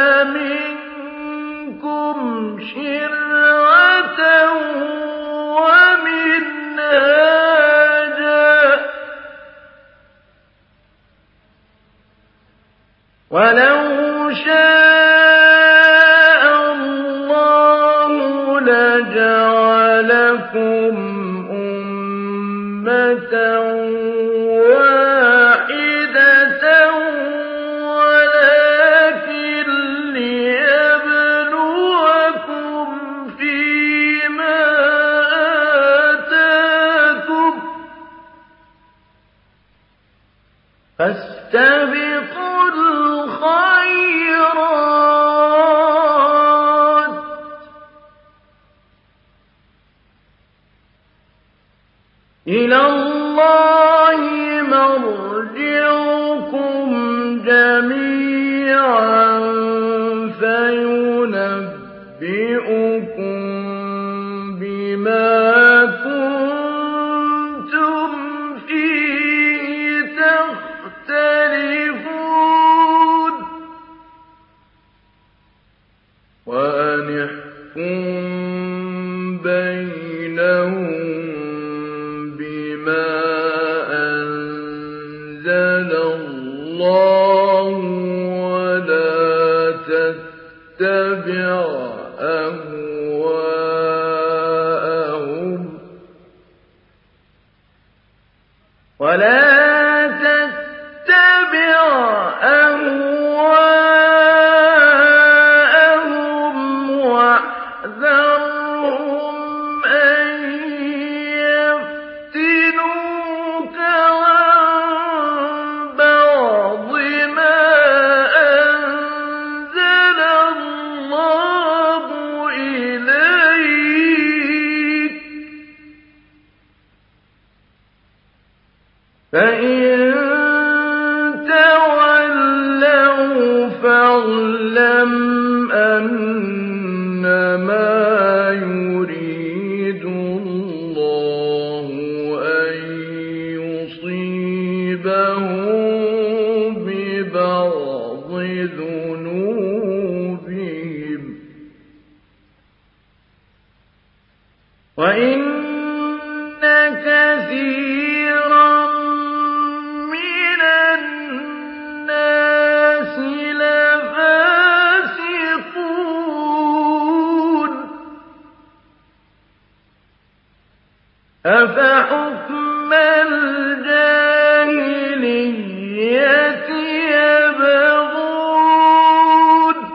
مِنكُمْ شِرْعَةً وَمِنْهَاجًا ۚ وَلَوْ شَاءَ اللَّهُ لَجَعَلَكُمْ أُمَّةً وَاحِدَةً وَلَٰكِن لِّيَبْلُوَكُمْ فِيمَا آتَاكُمْ ۖ فَاسْتَبِقُوا الْخَيْرَاتِ ۚ إِلَى اللَّهِ مَرْجِعُكُمْ جَمِيعًا فَيُنَبِّئُكُم بِمَا كُنتُمْ فِيهِ تَخْتَلِفُونَ. وَأَنِ احْكُم بَيْنَهُم بِمَا أَنزَلَ اللَّهُ وَلَا تَتَّبِعْ أَهْوَاءَهُمْ وَلَا تَتَّبِعْ أَهْوَاءَهُمْ وَاحْذَرْهُمْ أَن يَفْتِنُوكَ عَن بَعْضِ مَا أَنزَلَ اللَّهُ إِلَيْكَ ۖ فَإِن تَوَلَّوْا فَاعْلَمْ أَنَّمَا يُرِيدُ اللَّهُ أَن يُصِيبَ يُصِيبَهُم بِبَعْضِ ذُنُوبِهِمْ ۗ وَإِنَّ كَثِيرًا مِّنَ النَّاسِ لَفَاسِقُونَ. أَفَحُكْمَ الْجَاهِلِيَّةِ يَبْغُونَ ۚ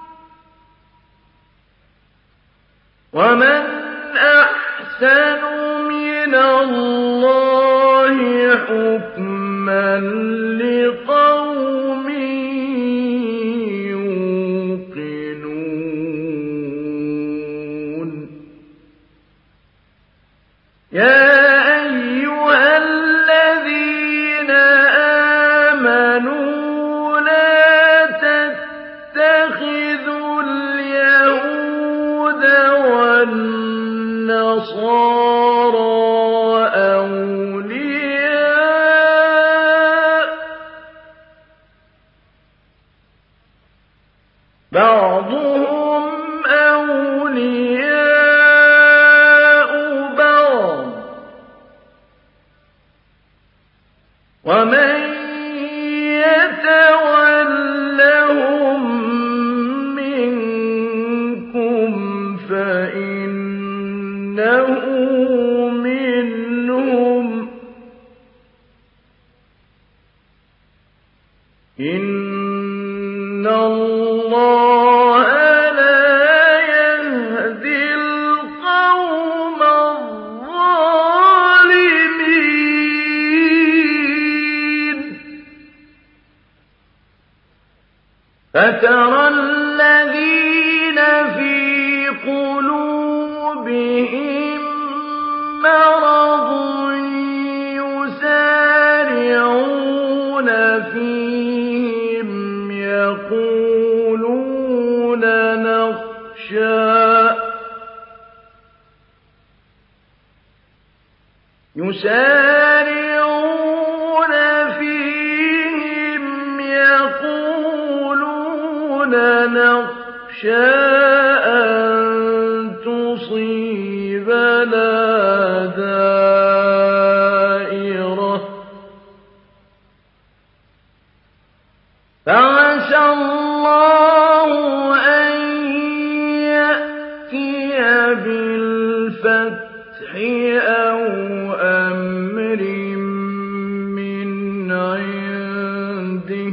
وَمَنْ أَحْسَنُ مِنَ اللَّهِ حُكْمًا لِّقَوْمٍ يُوقِنُونَ. يَا أَيُّهَا الَّذِينَ آمَنُوا لَا تَتَّخِذُوا الْيَهُودَ وَالنَّصَارَىٰ أَوْلِيَاءَ ۘ بَعْضُهُمْ أَوْلِيَاءُ بَعْضٍ ۚ وَمَن يَتَوَلَّهُم مِّنكُمْ فَإِنَّهُ مِنْهُمْ ۗ إِنَّ اللَّهَ لَا يَهْدِي الْقَوْمَ الظَّالِمِينَ. فَتَرَى الَّذِينَ فِي قُلُوبِهِم مَّرَضٌ يُسَارِعُونَ فِيهِمْ يَقُولُونَ نَخْشَىٰ يُسَارِعُونَ فِيهِمْ يَقُولُونَ نَخْشَىٰ أَن تُصِيبَنَا دَائِرَةٌ ۚ فَعَسَى اللَّهُ أَن يَأْتِيَ بِالْفَتْحِ أَوْ أَمْرٍ مِّنْ عِندِهِ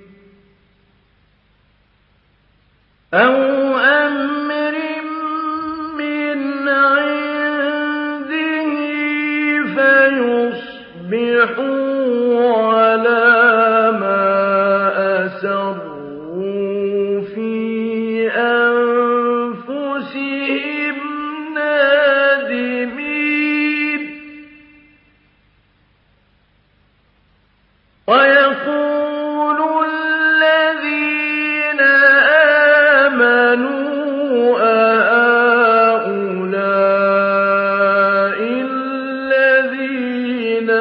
أَوْ أَمْرٍ مِّنْ عِندِهِ فَيُصْبِحُوا عَلَىٰ مَا أَسَرُّوا فِي أَنفُسِهِمْ نَادِمِينَ. وَيَقُولُ الَّذِينَ آمَنُوا أَهَٰؤُلَاءِ الَّذِينَ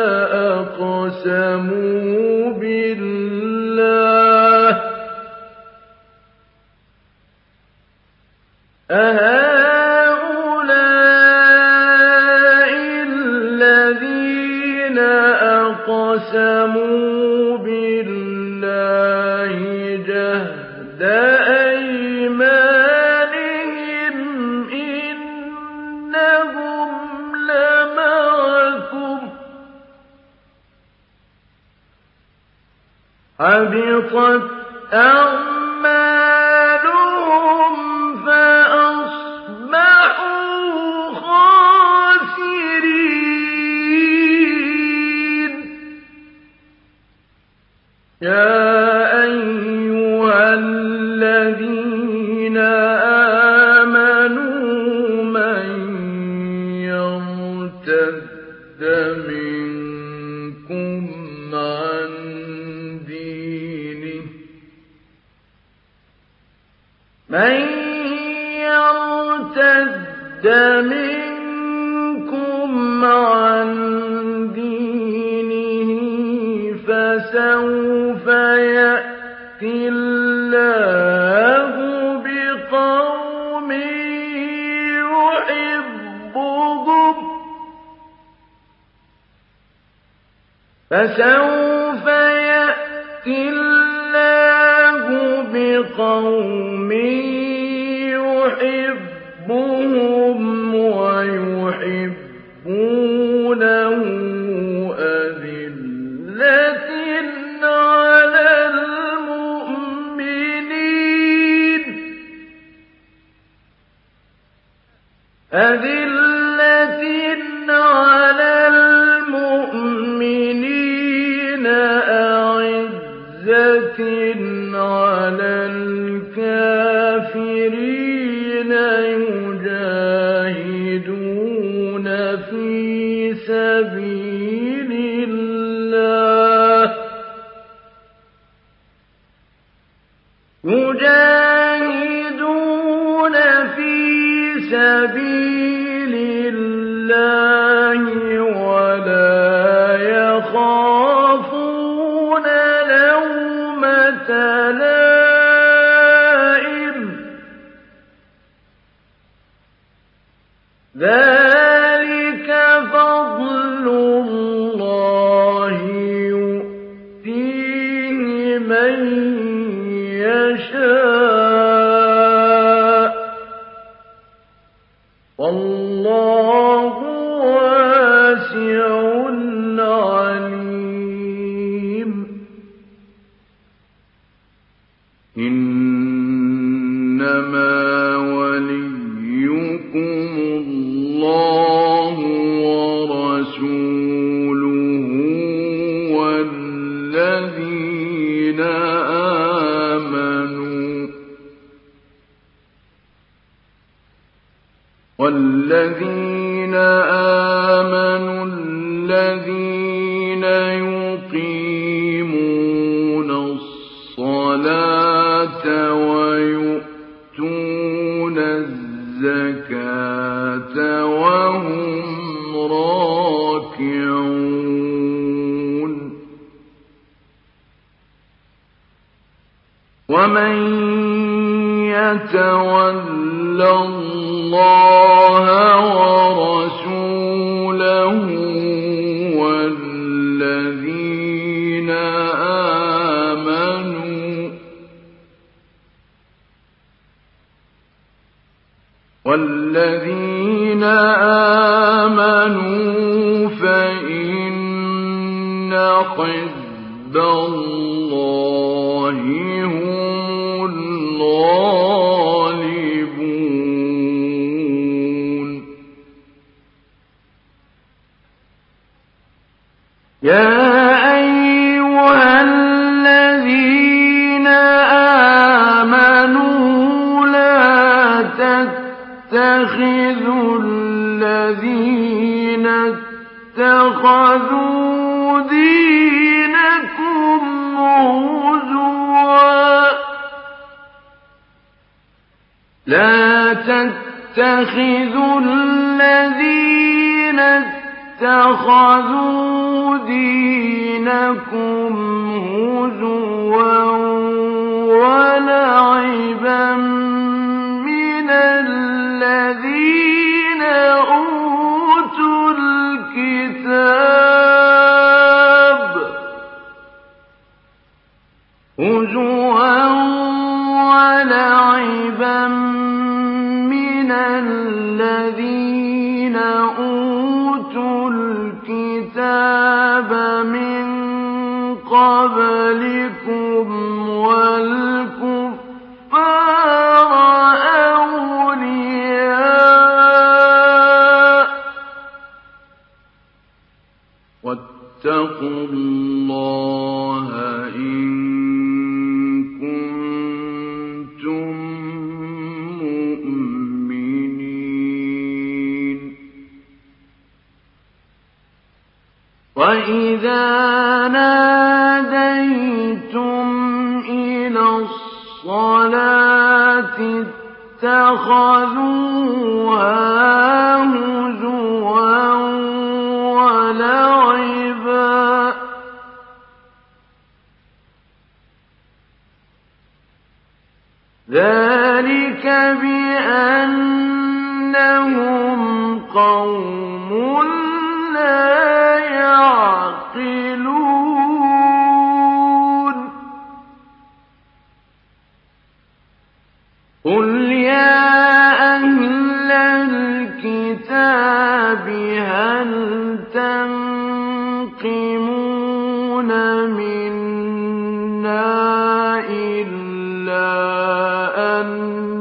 أَقْسَمُوا بِاللَّهِ أَهَٰؤُلَاءِ الَّذِينَ أَقْسَمُوا بِاللَّهِ جَهْدَ أَيْمَانِهِمْ إِنَّهُمْ لَمَعَكُمْ ۚ حَبِطَتْ أَعْمَالُهُمْ فَأَصْبَحُوا خَاسِرِينَ. يَا أَيُّهَا الَّذِينَ آمَنُوا مَن يَرْتَدَّ مِنكُمْ عَن دِينِهِ مَن يَرْتَدَّ مِنكُمْ عَن دِينِهِ فسوف يأتي الله بقوم يحبهم فسوف يأتي الله بقوم يحبهم ويحبونه أذلة على المؤمنين أذلة على المؤمنين أعزة على الكافرين يجاهدون في سبيل الله يجاهدون في سبيل الله ولا يخافون لومة لائم ذلك فضل الله يؤتيه من يشاء والله واسع عليم إنما وليكم الله ورسوله والذين آمنوا والذين آمنوا الذين يقيمون الصلاة ويؤتون الزكاة وهم راكعون ومن يتول الله ورسوله والذين آمنوا والذين آمنوا فإن حزب الله هم الغالبون يا أيها الذين آمنوا لا تتخذوا الذين اتخذوا دينكم هزوا لا تتخذوا الذين اتخذوا دينكم هزوا ولعبا من الذين أوتوا الكتاب هزوا ولعبا من الذين أوتوا الكتاب من قبلكم والكفار أولياء واتقوا الله إن كنتم مؤمنين وإذا ناديتم إلى الصلاة اتخذوها هزوا ولعبا ذلك بأنهم قوم لا يعقلون قل يا أهل الكتاب هل تنقمون منا إلا أن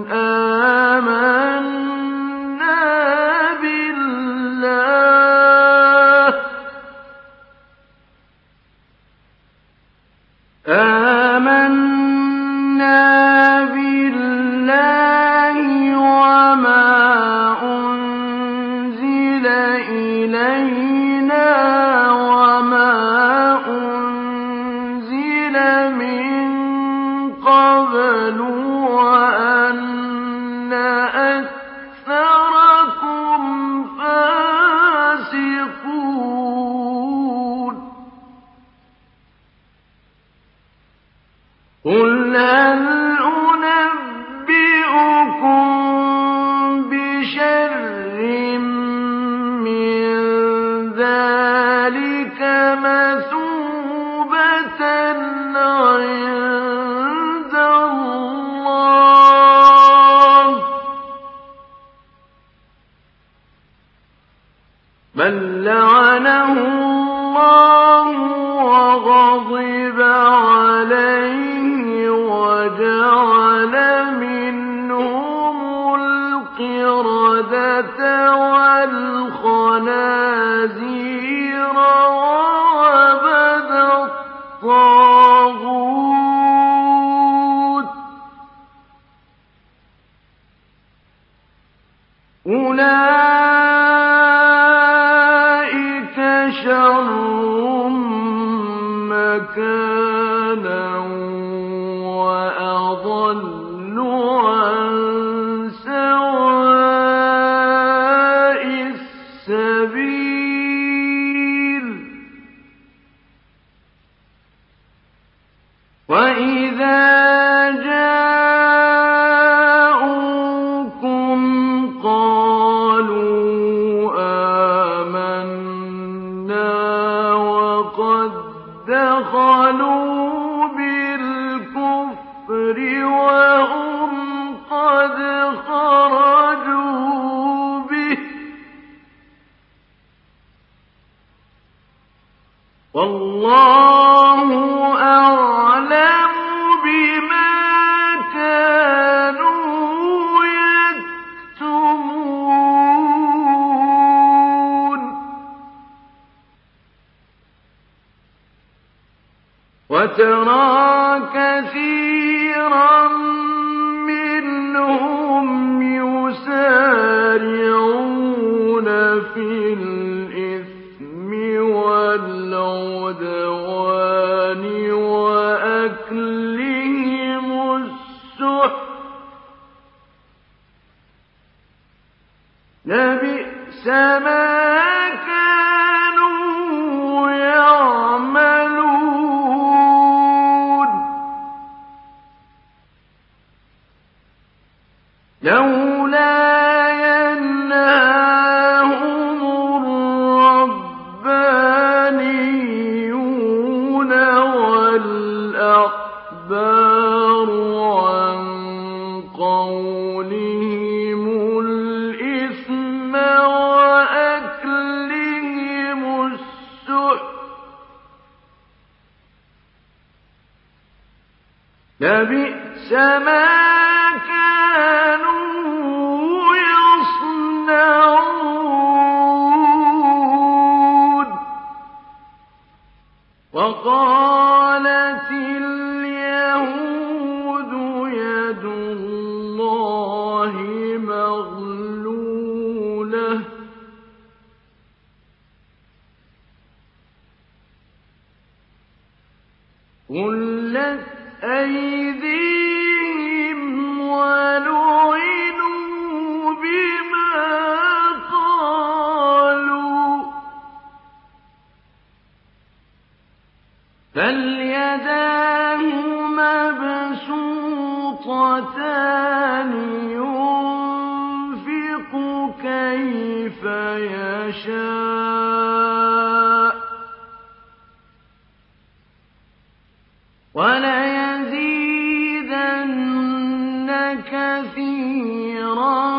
آمنا بالله آمنا بالله وما أنزل إلينا وما أنزل من قبل وأن أكثركم فاسقون قل هل أنبئكم بشر من ذلك مثوبة عند الله من لعنه الله وغضب عليه وجعل منهم القردة والخنازير وعبد الطاغوت أولئك شر مكانا وأضل عن سواء السبيل وإذا جاءوكم قالوا آمنا وقد دخلوا بالكفر وهم قد خرجوا به والله أعلم بما كانوا يكتمون وترى كثيرا منهم يسارعون في الإثم والعدوان وأكلهم السحت لبئس ما كانوا يعملون لولا ينهاهم الربانيون والأحبار عن قولهم الإثم وأكلهم السحت لبئس ما كانوا يصنعون وقالت اليهود يد الله مغلولة غلت أيديهم ولعنوا بما قالوا بل يداه مبسوطتان مرتان ينفق كيف يشاء وليزيدن كثيرا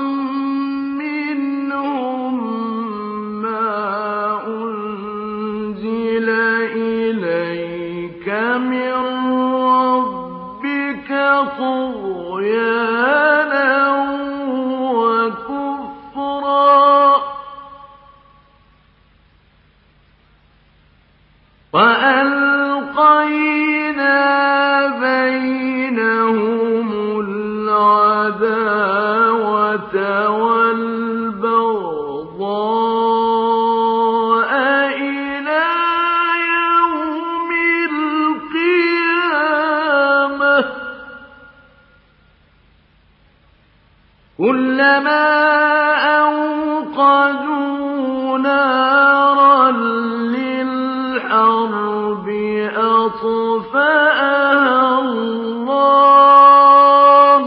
منهم ما أنزل إليك من ربك طغيانا وكفرا وألقينا بينهم العداوة والبغضاء إلى يوم القيامة كلما أوقدوا نارا للحرب أطفأها الله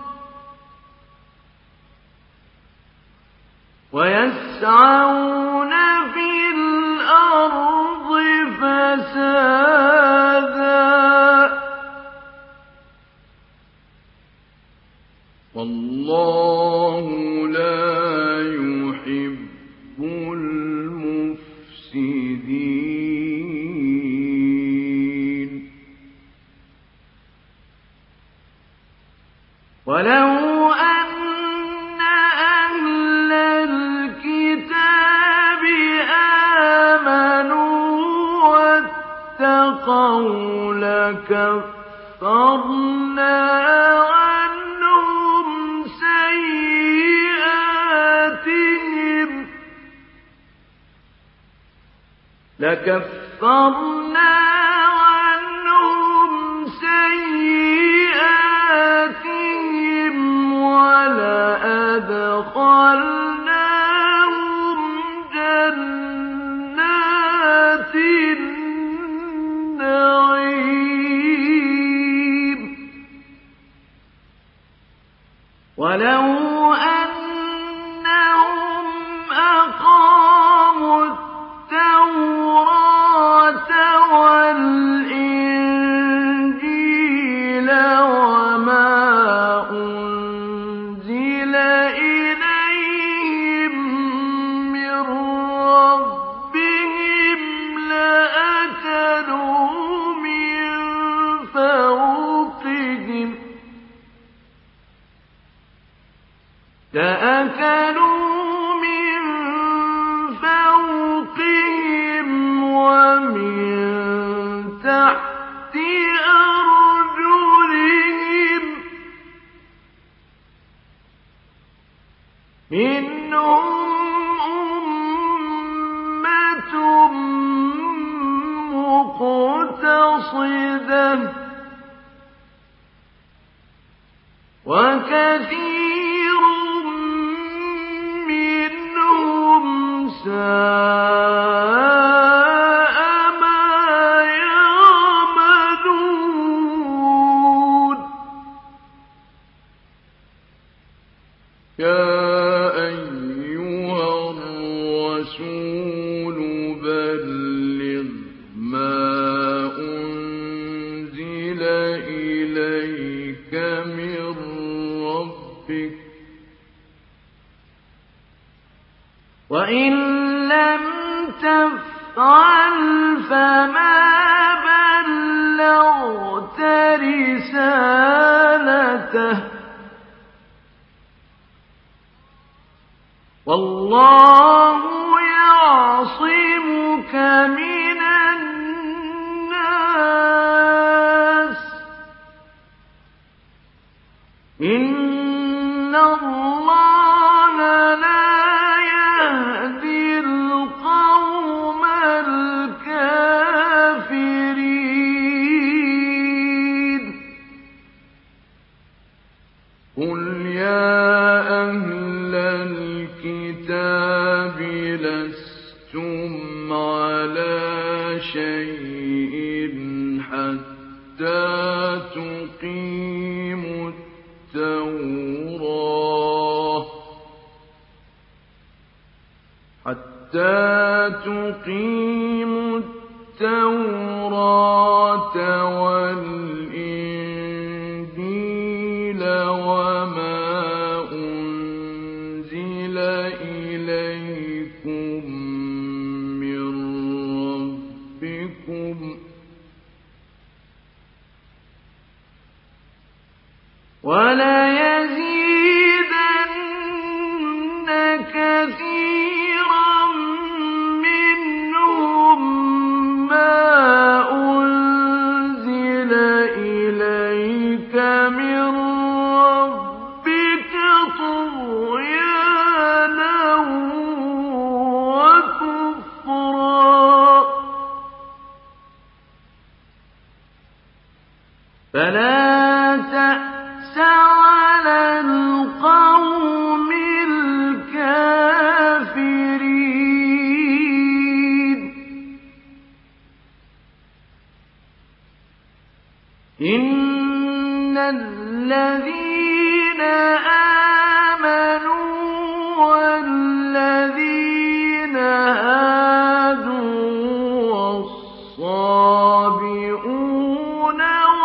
ويسعون في الأرض فسادا والله لا يحب المفسدين ولو أن أهل الكتاب آمنوا واتقوا لكفرنا عنهم سيئاتهم لكفرنا عنهم سيئاتهم ولأدخلناهم جنات النعيم ولو أنهم أقاموا التوراة والإنجيل وما أنزل إليهم من ربهم لأكلوا من فوقهم لأكلوا من فوقهم ومن تحت أرجلهم منهم أمة مقتصدة وكثير منهم ساء ما يعملون يا أيها الرسول بلغ ما أنزل إليك من ربك وإن لم تفعل فما بلغت رسالته والله يعصمك من الناس إن الله لا يهدي القوم الكافرين قل يا أهل الكتاب لستم على شيء حتى تقيموا حتى تقيموا التوراة والإنجيل وما أنزل إليكم من ربكم وليزيدن كثيرا منهم ما أنزل إليك من ربك طغيانا وكفرا فلا تأس على القوم الكافرين إن الذين آمنوا والذين هادوا والصابئون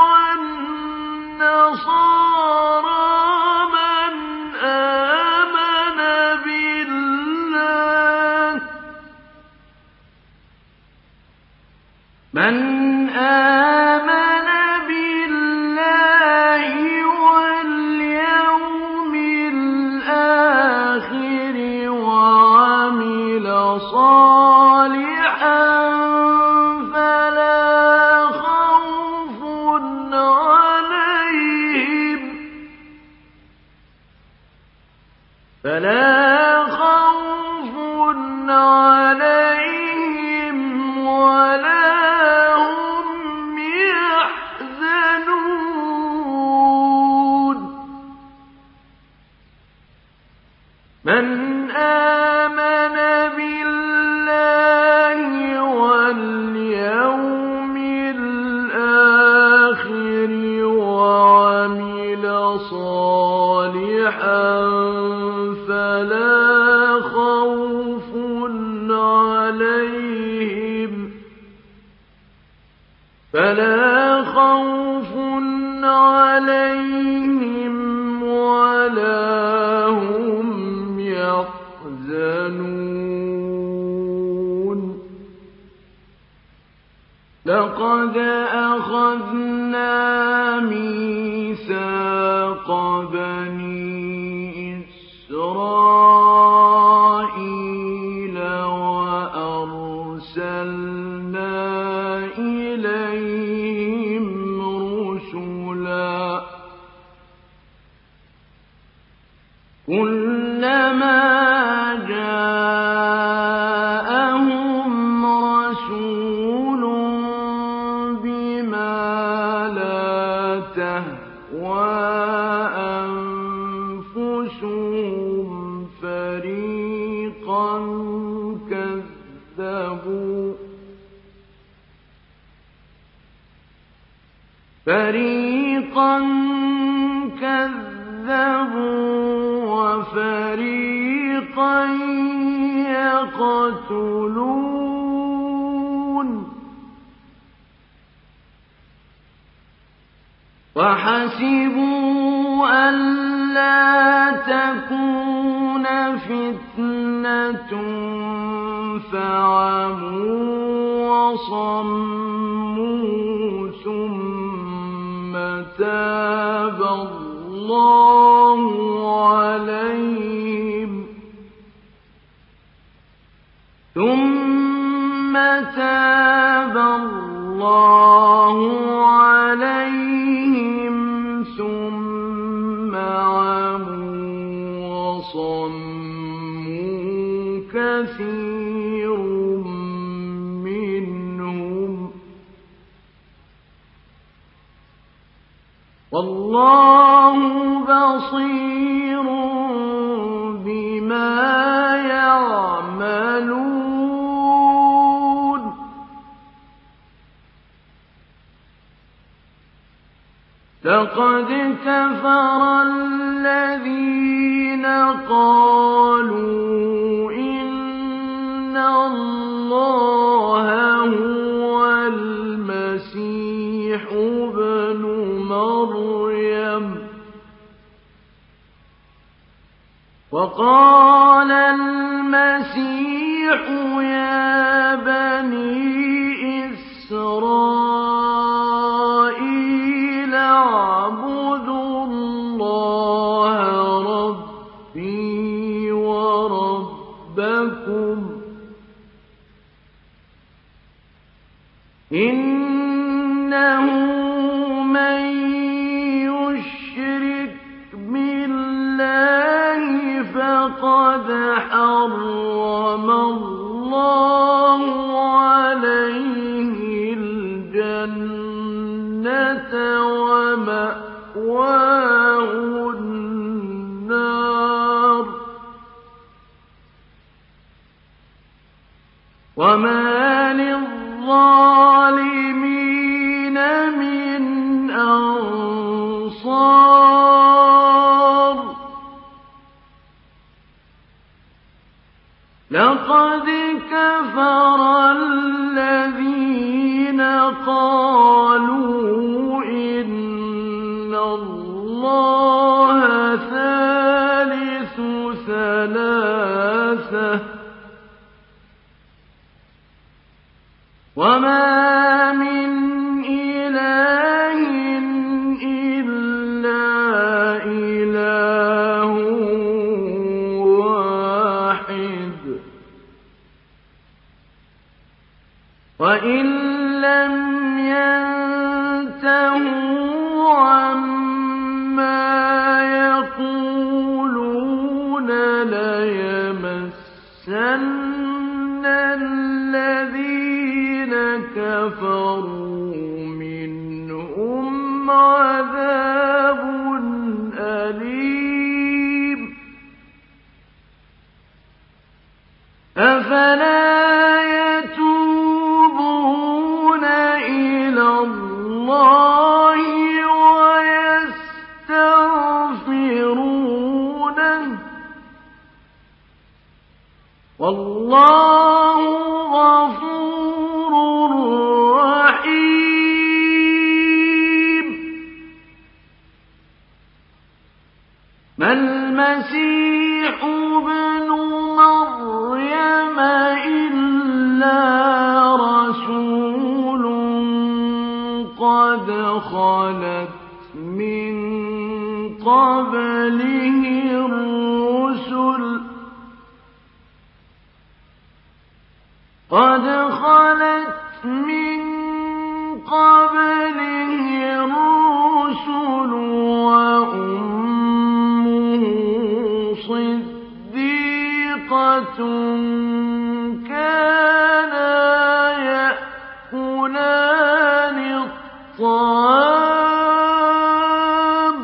والنصارى من آمن بالله من آمن بالله واليوم الآخر وعمل صالحا فلا خوف عليهم فلا خوف عليهم ولا هم يحزنون من آمن بالله واليوم الآخر وعمل صالحا فلا خوف عليهم فلا خوف عليهم ولا هم يحزنون لقد أخذنا ميثاق بني إسرائيل وأرسلنا إليهم رسلا كلما جاءهم رسول بما لا تهوى أنفسهم فريقا كذبوا فريقا كذبوا وفريقا يقتلون وحسبوا ألا تكون فتنة فعموا وصموا ثم تاب الله عليهم ثم تاب الله عليهم ثم عموا وصموا كثير منهم والله بصير بما يعملون لقد كفر الذين قالوا إن اللَّهَ هُوَ الْمَسِيحُ ابْنُ مَرْيَمَ وَقَالَ الْمَسِيحُ يَا بَنِي إِسْرَائِيلَ اعْبُدُوا اللَّهَ رَبِّي وَرَبَّكُمْ إِنَّهُ مَن يُشْرِكْ بِاللَّهِ فَقَدْ حَرَّمَ اللَّهُ عَلَيْهِ الْجَنَّةَ وَمَأْوَاهُ النَّارُ وَمَا لِلظَّالِمِينَ مِنْ أَنصَارٍ لَقَدْ كَفَرَ الَّذِينَ قَالُوا إِنَّ اللَّهَ ثَالِثُ ثَلَاثَةٍ وَمَا مِنْ إِلَٰهٍ إِلَّا إِلَٰهٌ وَاحِدٌ وَإِن لَّمْ يَنتَهُوا عَمَّا يَقُولُونَ لَيَمَسَّنَّ الَّذِينَ كَفَرُوا مِنْهُمْ عَذَابٌ أَلِيمٌ أَفَلَا يَتُوبُونَ إِلَى اللَّهِ وَيَسْتَغْفِرُونَهُ وَاللَّهُ غَفُورٌ رَّحِيمٌ مَا الْمَسِيحُ ابْنُ مَرْيَمَ إِلَّا رَسُولٌ قَدْ خَلَتْ مِن قَبْلِهِ الرُّسُلُ قَدْ خَلَتْ مِن قَبْلِهِ الرُّسُلُ وَأُمُّهُ صِدِّيقَةٌ كَانَا يَأْكُلَانِ الطَّعَامَ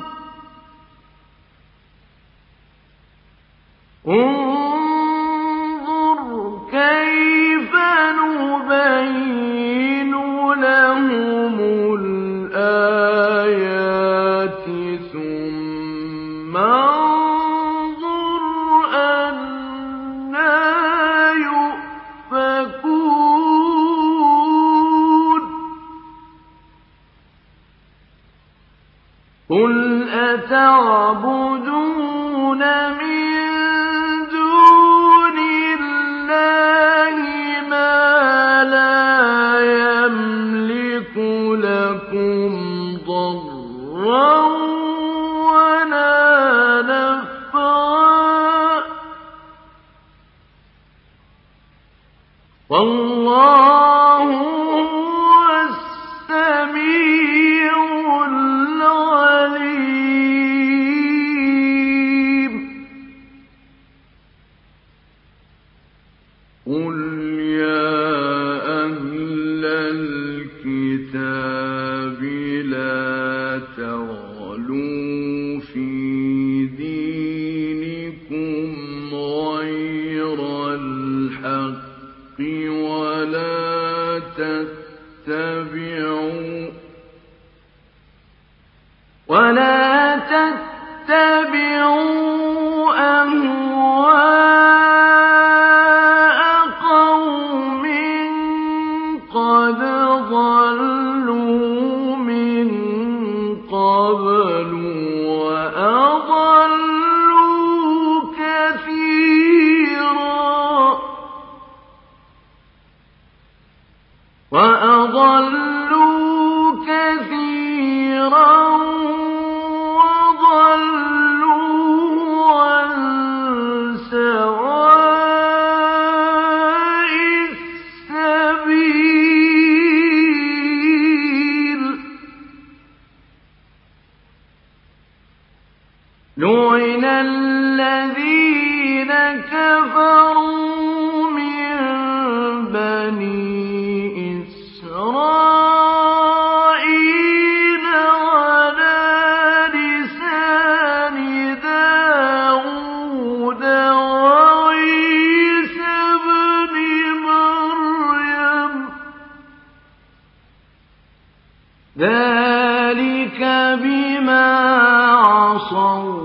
انظُرْ كَيْفَ نُبَيِّنُ لَهُمُ الْآيَاتِ ثُمَّ انظُرْ أَنَّىٰ يُؤْفَكُونَ قُلْ أَتَعْبُدُونَ مِن دُونِ اللَّهِ مَا لَا يَمْلِكُ لَكُمْ ضَرًّا وَلَا نَفْعًا وَاللَّهُ هُوَ السَّمِيعُ الْعَلِيمُ قُلْ يَا أَهْلَ الْكِتَابِ لَا تَغْلُوا فِي دِينِكُمْ غَيْرَ الْحَقِّ وَلَا تَتَّبِعُوا وَلَا تَتَّبِعُوا أَهْوَاءَ قَوْمٍ لعن الذين كفروا من بني إسرائيل على لسان داود وعيسى ابن مريم ذلك بما عصوا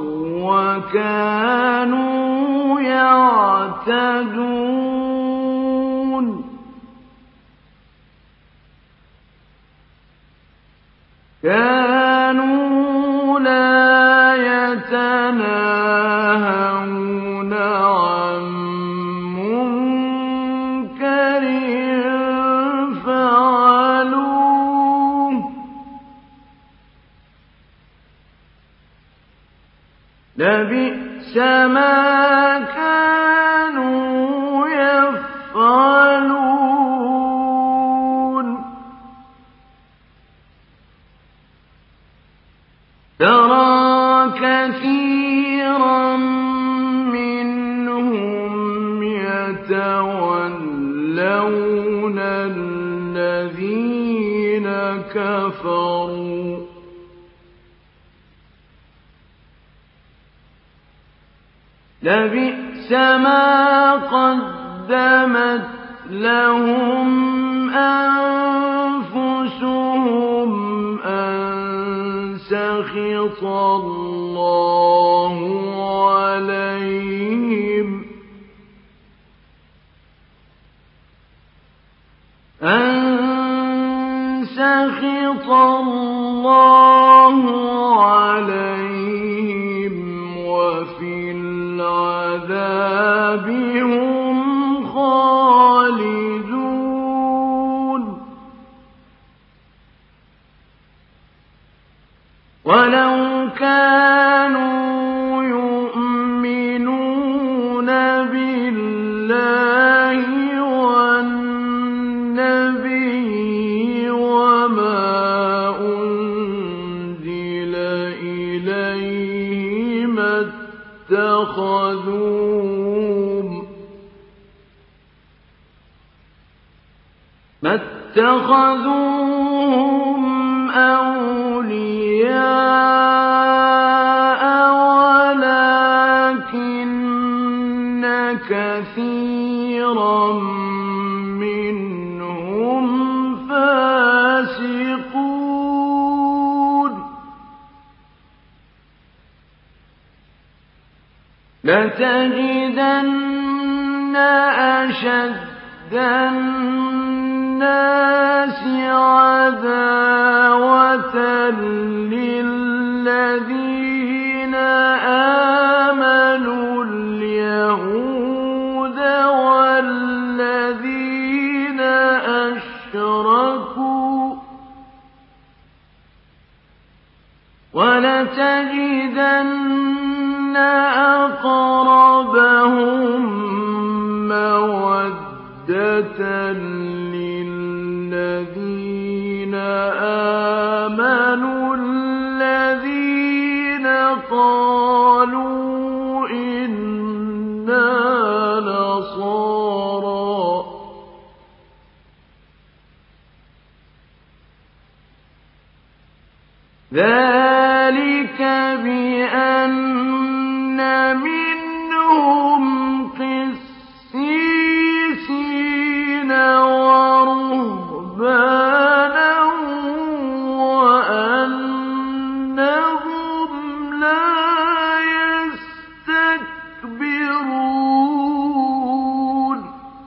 وكانوا يعتدون كانوا لا يتناهون عن منكر فعلوه لبئس ما كانوا يفعلون ترى كثيرا منهم يتولون الذين كفروا لبئس ما قدمت لهم أنفسهم أن سخط الله عليهم أن سخط الله عليهم وفي العذاب هم خالدون ولو كانوا يؤمنون بالله والنبي وما أنزل إليه ما اتخذوهم ما اتخذوهم أولياء ولكن كثيرا منهم فاسقون لتجدن أشد الناس عداوة للذين آمنوا اليهود والذين أشركوا ولتجدن أقربهم مودة للذين آمنوا الذين قالوا إنا نصارى ذلك بأن منهم قسيسين ورهبانا وأنهم لا يستكبرون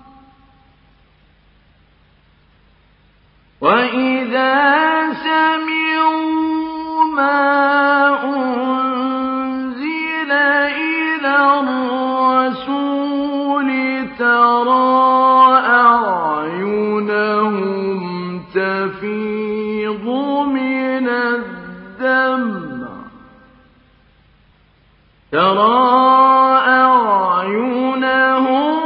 وإذا سمعوا ما أنزل إلى الرسول ترى أعينهم تفيض من الدمع ترى أعينهم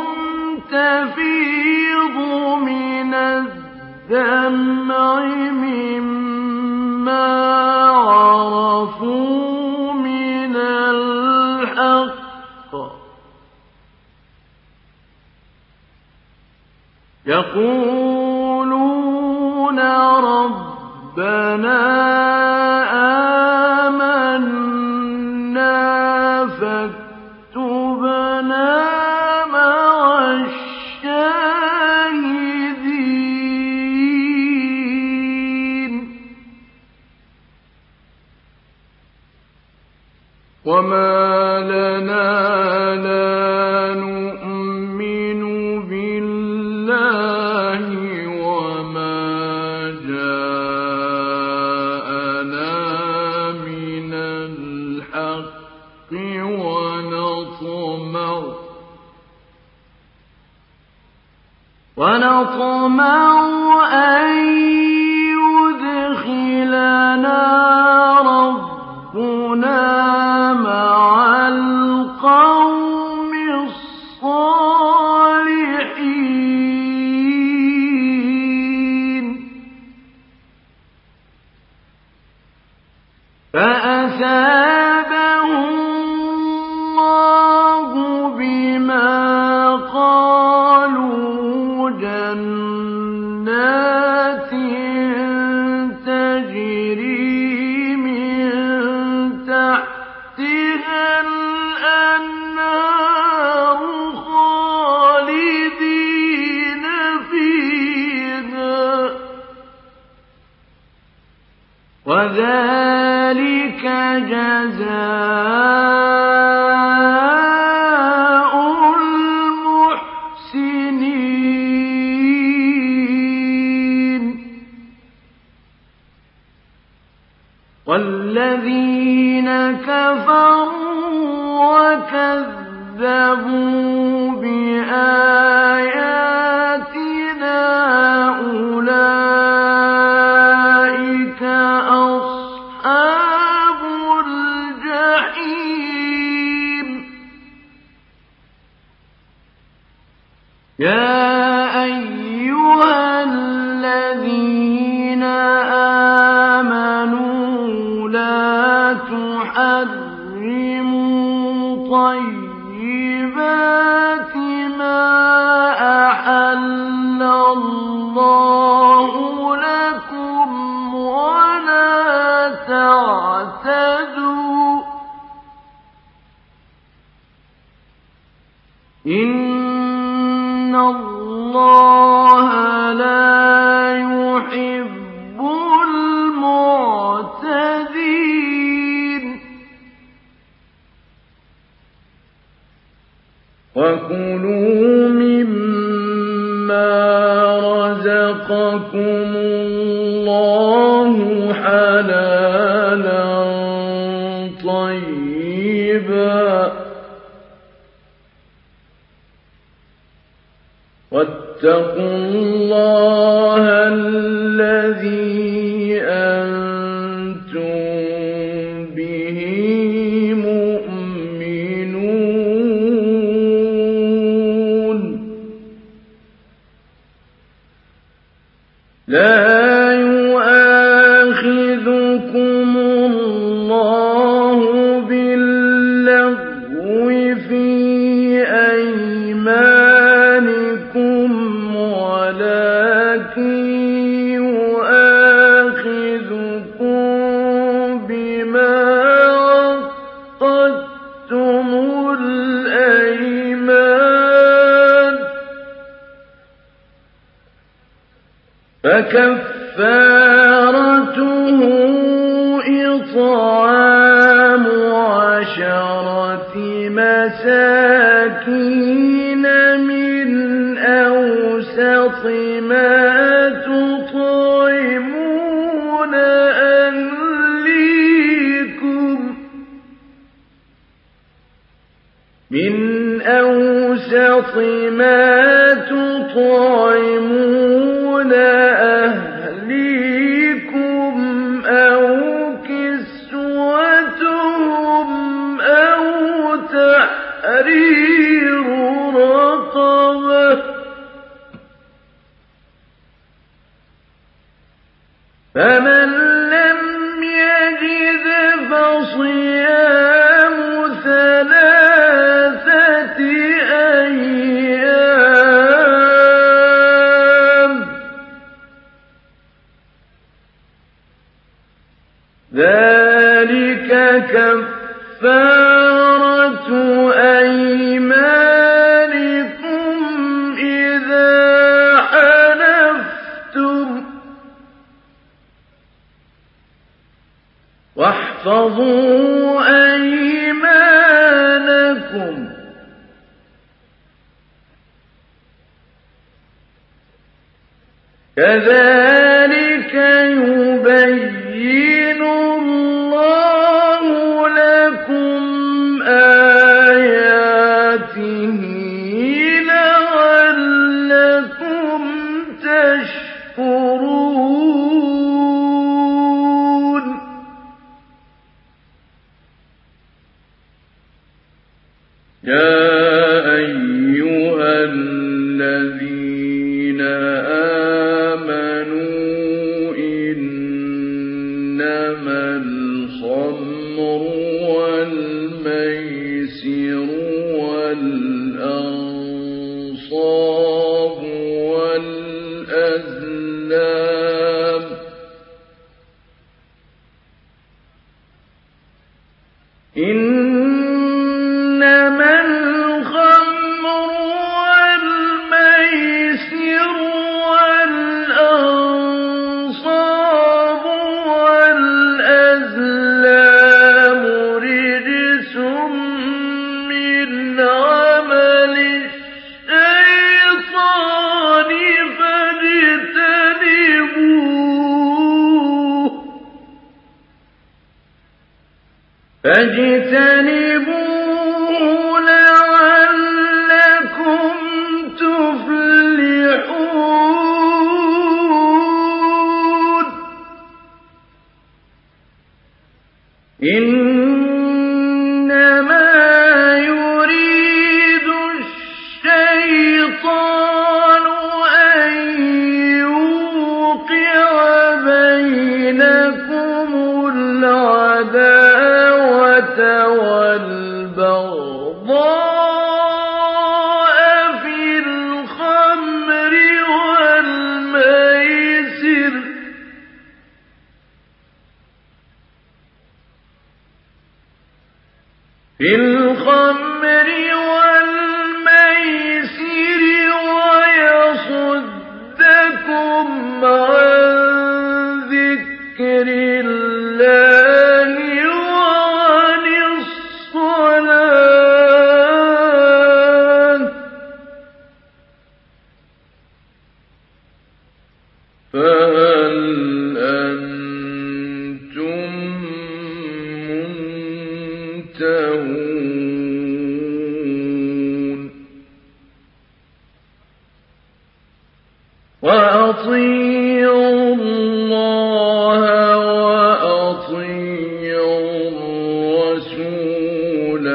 تفيض من الدمع مما عرفوا من الحق يقولون ربنا آمنا فاكتبنا مع الشاهدين وما لنا لا نؤمن بالله وما جاءنا من الحق ونطمع ونطمع أن يدخلنا ربنا مع القوم الصالحين فأثابهم الله بما قالوا جنات تجري من تحتها الأنهار خالدين فيها وذلك جزاء المحسنين والذين كفروا وكذبوا بآياتنا أولئك أصحاب الجحيم يا أيها الذين آمنوا لا تحرموا طيبات ما أحل الله لكم ولا تعتدوا إن الله لا يحب المعتدين وكلوا مما رزقكم الله حلالا طيبا واتقوا الله الذي أنتم به مؤمنون لا يؤاخذكم الله باللغو في أيمانكم ولكن يؤاخذكم بما عقدتم الأيمان فكفارته إطعام عشرة مساكين من أوسط ما تطعمون أهليكم من أوسط ما تطعمون أهليكم أو كسوتهم أو تحرير رقبة فمن لم يجد فصيام ثلاثة أيام ذلك كفارة أيمانكم إذا حلفتم واحفظوا أيمانكم كذلك يبين الله لكم آياته لعلكم تشكرون. يا أيها الذين آمنوا إنما الخمر والميسر والأنصاب والأزلام إنما الخمر والميسر والأنصاب والأزلام رجس من عمل الشيطان فاجتنبوه فاجتنبوه لعلكم تفلحون. إنما يريد الشيطان أن يوقع بينكم العداوة والبغضاء في الخمر والميسر في الخمر والميسر ويصدكم عن ذكر الله وعن الصلاة فهل أنتم منتهون. وأطيعوا الله وأطيعوا الرسول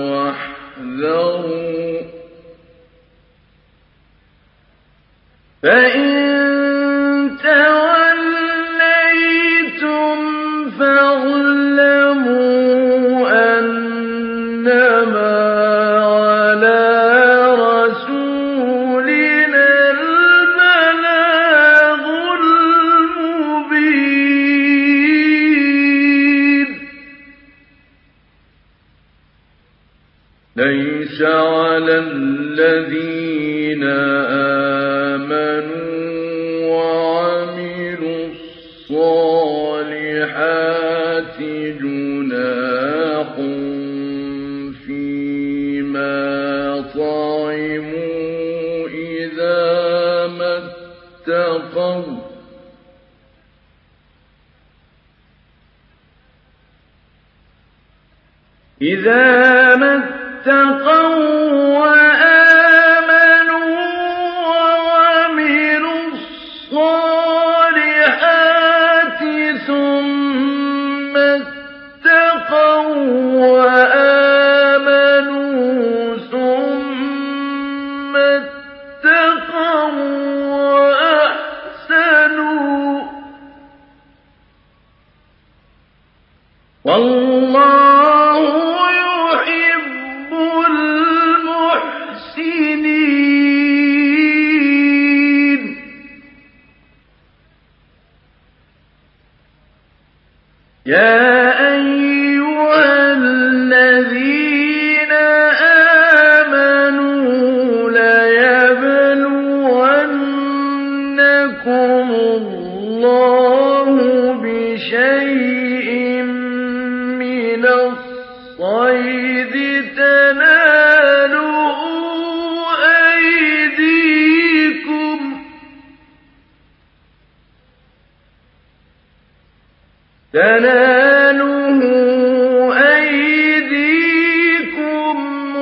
واحذروا فإن توليتم فاعلموا أنما على رسولنا البلاغ المبين. ليس على الذين آمنوا وعملوا الصالحات جناح فيما طعموا إذا ما اتقوا إذا ما اتقوا وآمنوا وعملوا الصالحات ثم اتقوا وآمنوا ثم اتقوا وأحسنوا والله يحب المحسنين. يا أيها الذين آمنوا ليبلونكم الله بشيء من الصيد تناله أيديكم تناله أيديكم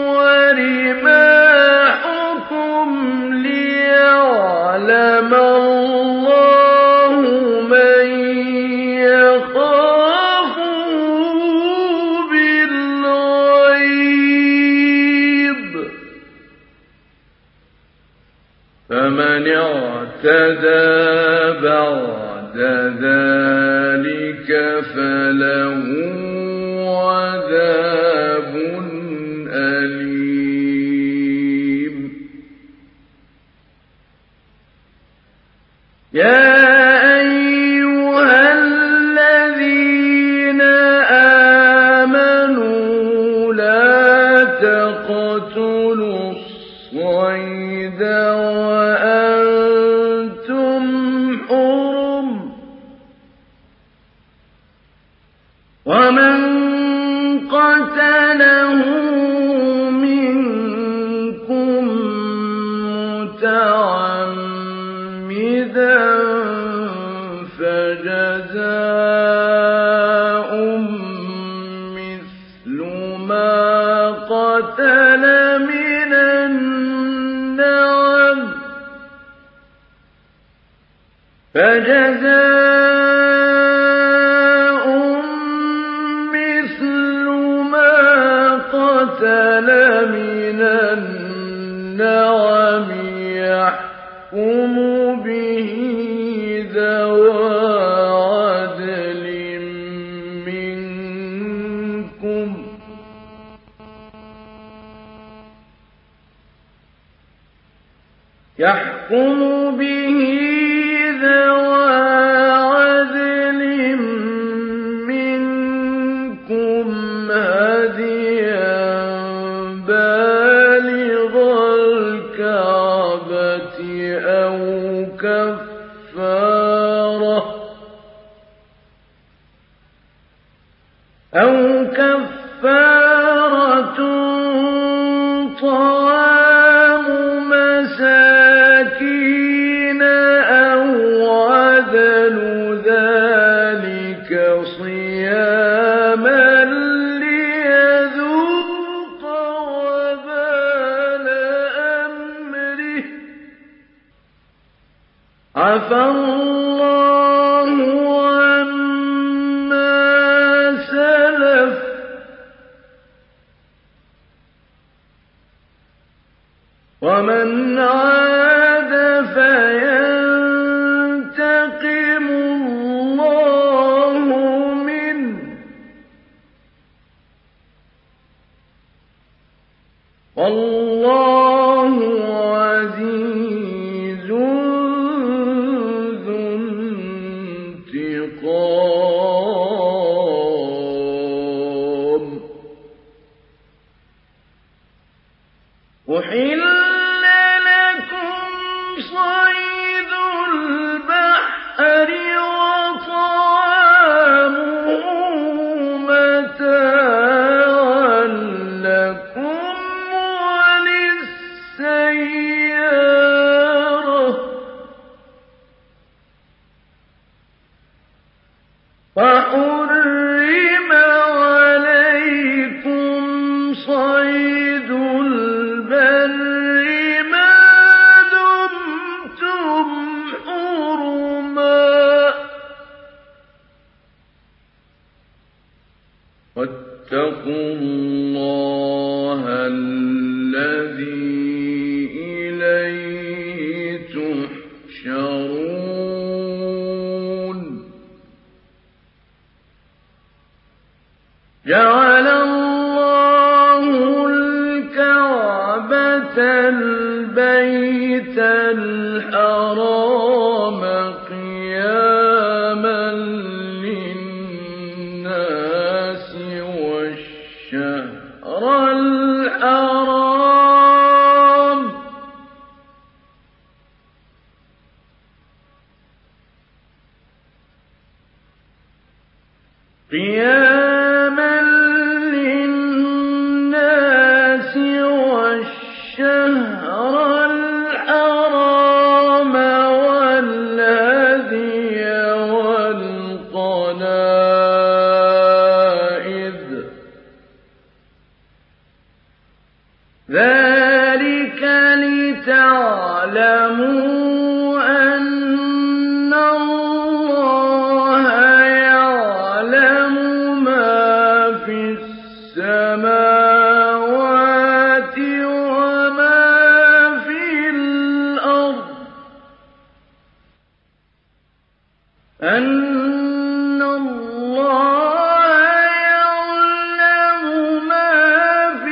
ورماحكم ليعلم الله من يخافه بالغيب فمن اعتدى بعد ذلك فله عذاب أليم يا أيها الذين آمنوا لا تقتلوا الصيد وأنتم حرم ومن قتله منكم متعمدا فجزاء مثل ما قتل من النعم فجزاء مثل ما قتل من النعم يحكم به ذوى عدل منكم يحكم به ذوى عدل منكم هديا بالغ الكعبة أو كفارة أو كفارة طعام مساكين أو عدل ذلك صياما ليذوق وبال أمره عفى الله عما سلف ومن عاد فينتقم الله منه والله عزيز ذو انتقام أحل صيد البحر وطعامه متاعا لكم وللسيارة وحرم عليكم صيد البر واتقوا الله الذي إليه تحشرون جعل الله الكعبة البيت الحرام قياما للناس قياما للناس والشهر الحرام والهدي والقلائد ذلك لتعلموا أن الله يعلم ما في السماوات وما في الأرض أن الله يعلم ما في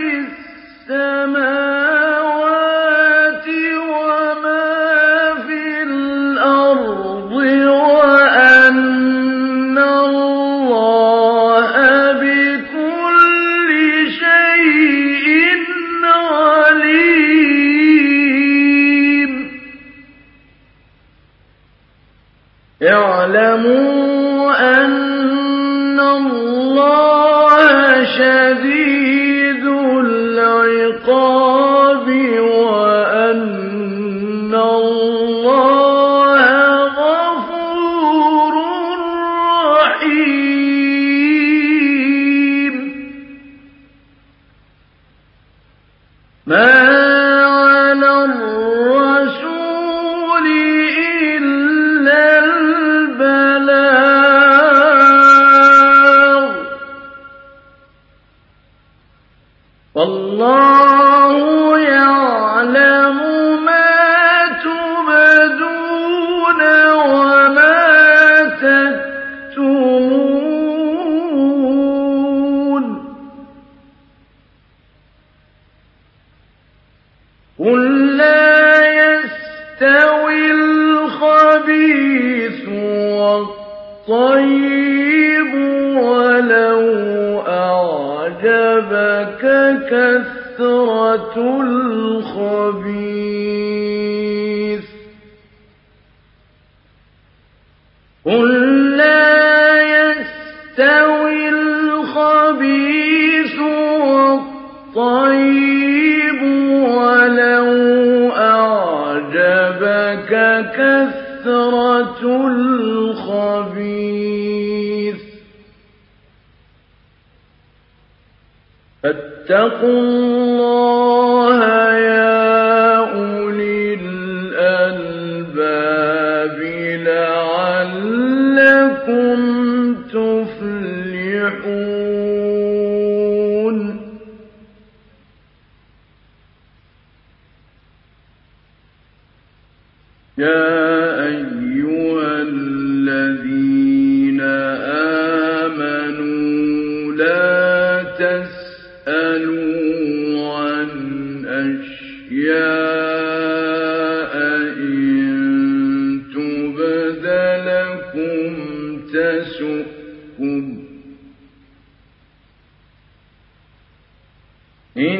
السماوات وما في الأرض وأن الله بكل شيء عليم اعلموا أن الله شديد العقاب وأن الله غفور رحيم ما على الرسول إلا البلاغ والله يعلم ما تبدون وما تكتمون قل لا يستوي الخبيث والطيب ولو أعجبك كثرة الخبيث قل لا يستوي الخبيث والطيب ولو أعجبك كثرة الخبيث فاتقوا الله يا أولي الألباب لعلكم تفلحون يا أيها الذين آمنوا لا تسألوا عن أشياء إن تبد لكم تسؤكم إن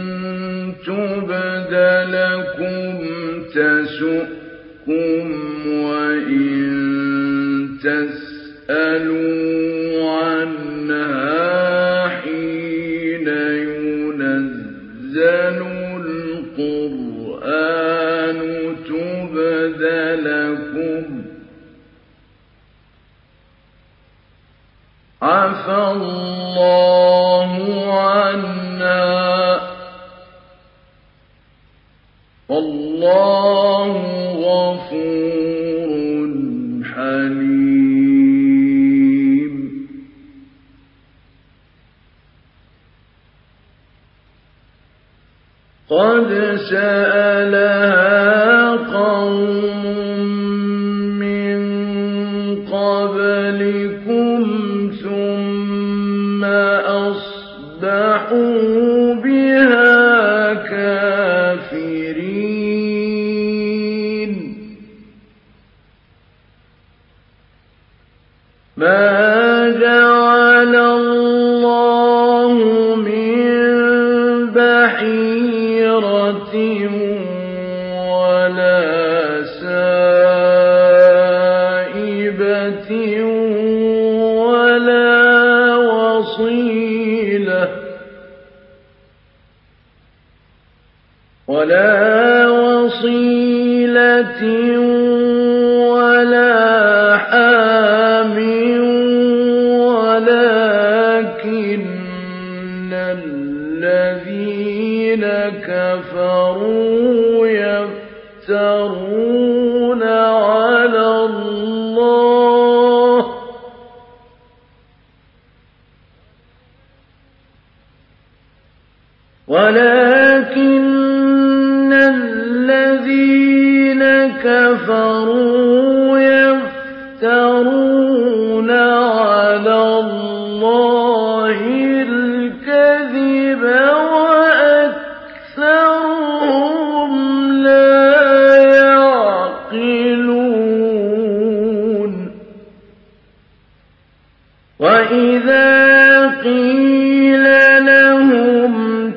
تبد لكم تسؤكم وإن تسألوا عنها حين ينزل القرآن تبد لكم عفى الله عنا والله غفور حليم قد سألها قوم من قبلكم ثم أصبحوا بها كافرين ما جعل الله من بحيرة ولا سائبة وصيلة ولا وصيلة ولا حام ولكن الذين كفروا يفترون على الله ولكن الذين كفروا يفترون على الله الكذب وأكثرهم لا يعقلون وإذا قيل لهم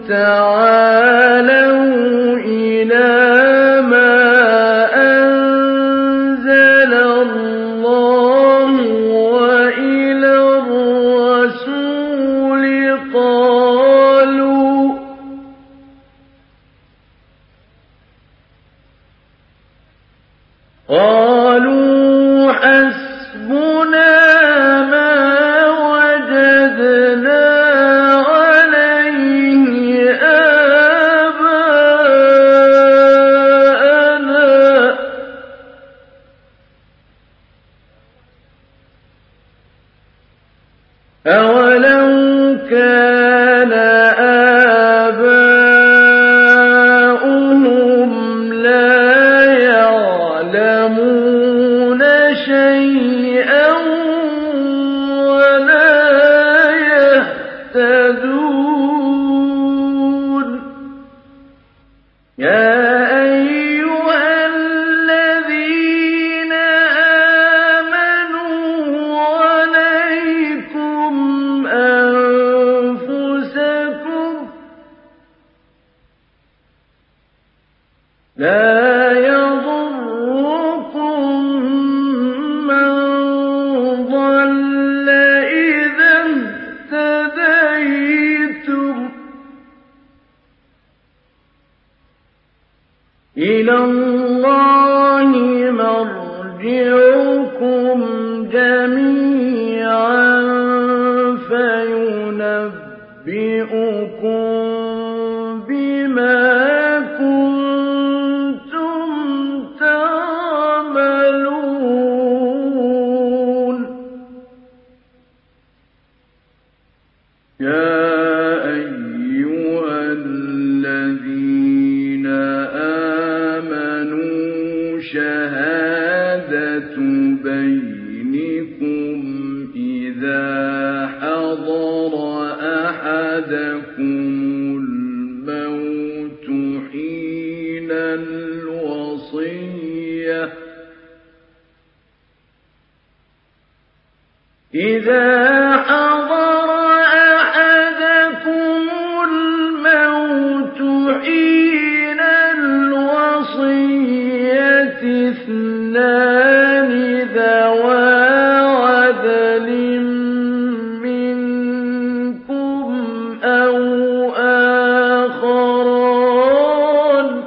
تعالوا إلى ما أنزل الله وإلى الرسول قالوا قالوا حسبنا ما وجدنا عليه آباءنا أولو كان آباؤهم لا يعلمون شيئا ولا يهتدون يا أيها الذين آمنوا عليكم أنفسكم لا يضركم من ضل إذا اهتديتم إلى الله مرجعكم جميعا فينبئكم بما كنتم تعملون يا أيها الذين آمنوا شهادة بينكم إذا حضر أحدكم الموت حين الوصية إذا حضر أحدكم الموت حين الوصية اثنان ذوى عدل منكم أو آخران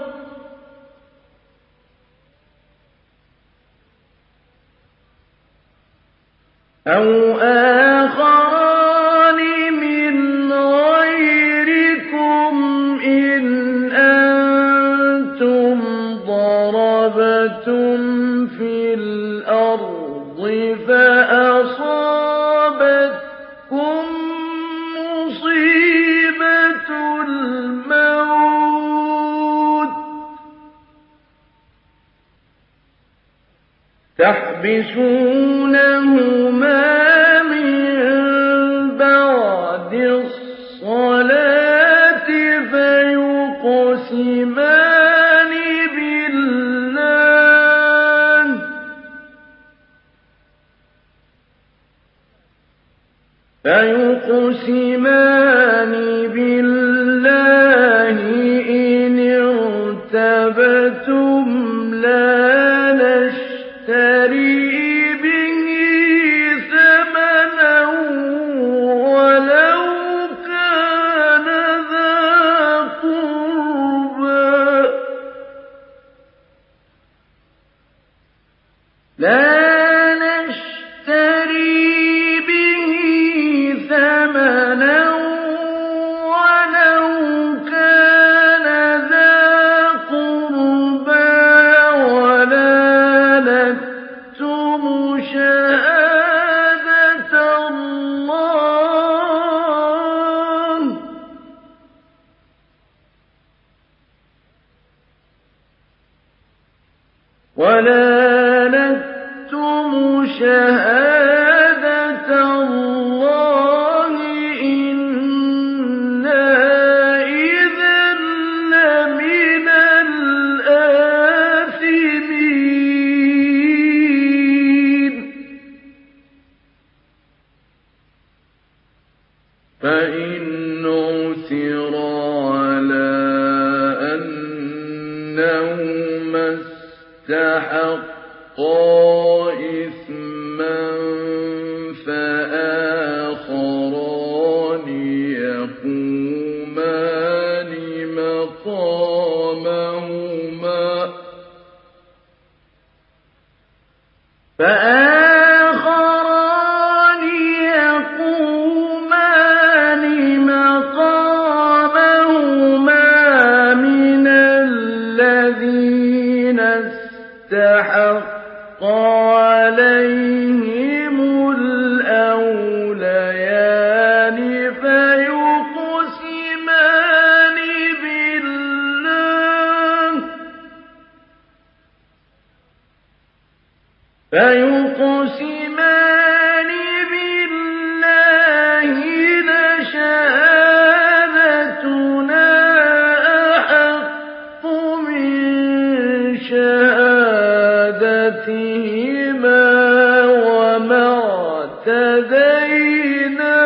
أو آخران من غيركم إن أنتم ضربتم في الأرض فأصابتكم مصيبة الموت تحبسونهما من بعد الصلاة فيقسمان بالله فيقسمان بالله إن ارتبتم لا نشتري به ثمنا ولا ولا نكتم شهادة الله إنا إذا لمن الآثمين فإن عثر على أنهما استحقا إثما فآخران يقومان مقامهما فآخران يقومان مقامهما من الذين استحق عليهم الأوليان فيقسمان بالله فيقسمان بالله لشهادتنا أحق من شهادتهما وما اعتدينا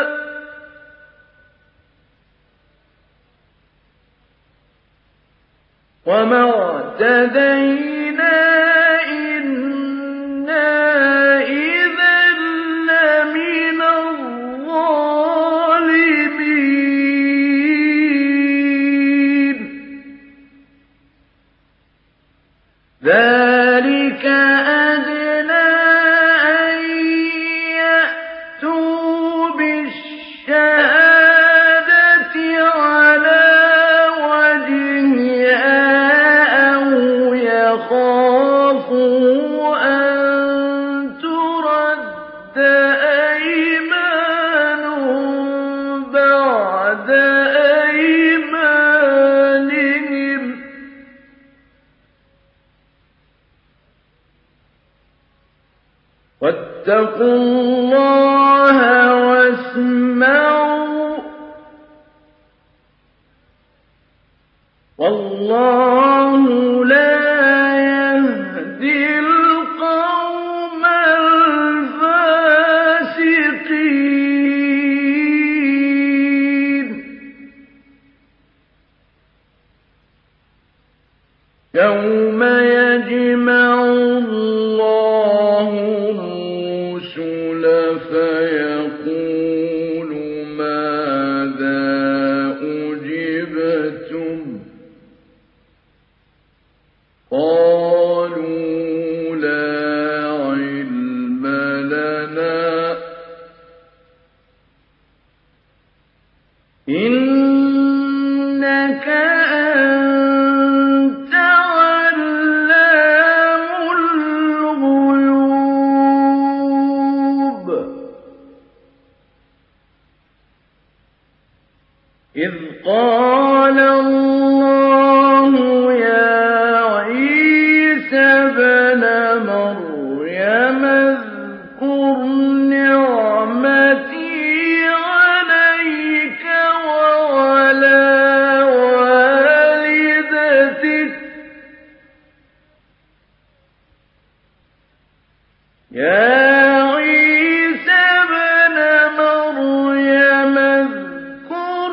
وما اعتدينا إنا إذا لمن الظالمين ذلك أدنى أن يأتوا بالشهادة على وجهها أو يخافوا أن ترد أيمان بعد أيمانهم واتقوا الله واسمعوا والله لا يهدي القوم الفاسقين يوم يجمع الله الرسل فيقول ماذا أجبتم قالوا لا علم لنا إنك أنت علام الغيوب إذ قال الله يا عيسى ابن مريم اذكر نعمتي عليك وعلى والدتك يا عيسى ابن مريم اذكر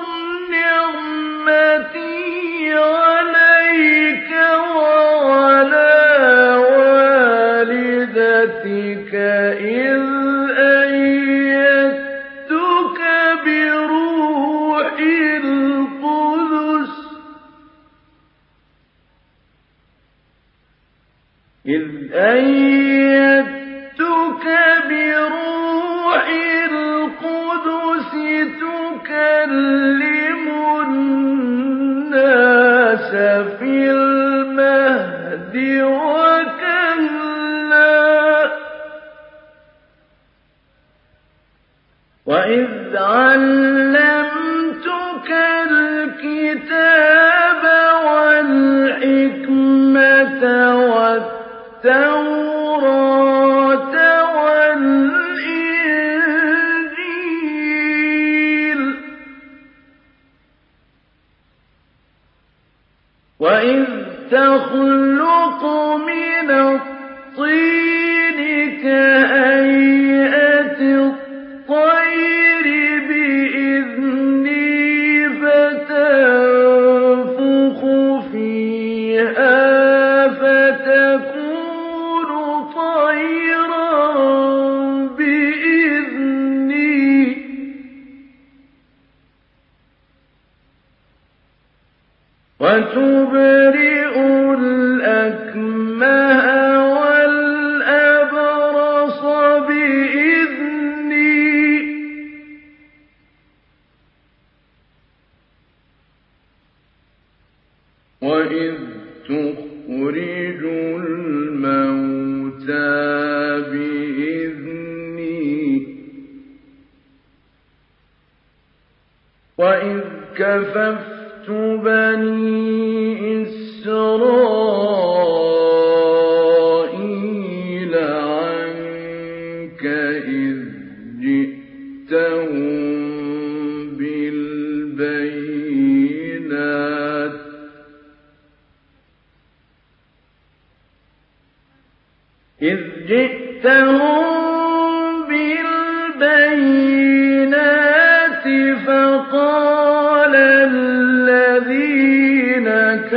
نعمتي عليك وعلى والدتك إذ أيدتك بروح القدس إذ أيدتك بروح القدس تكلم الناس في المهد وكهلا وإذ علمتك الكتاب والحكمة والتوراة التوراة والإنجيل وإذ تخلق من الطين كهيئة الطير بإذني فتنفخ فيها فتكون طيرا بإذني وتبرئ الأكمه والأبرص بإذني وإذ تخرج الموتى بإذني وإذ كففت بني إسرائيل عنك إذ جئتهم بالبينات إذ جئتهم بالبينات فقال الذين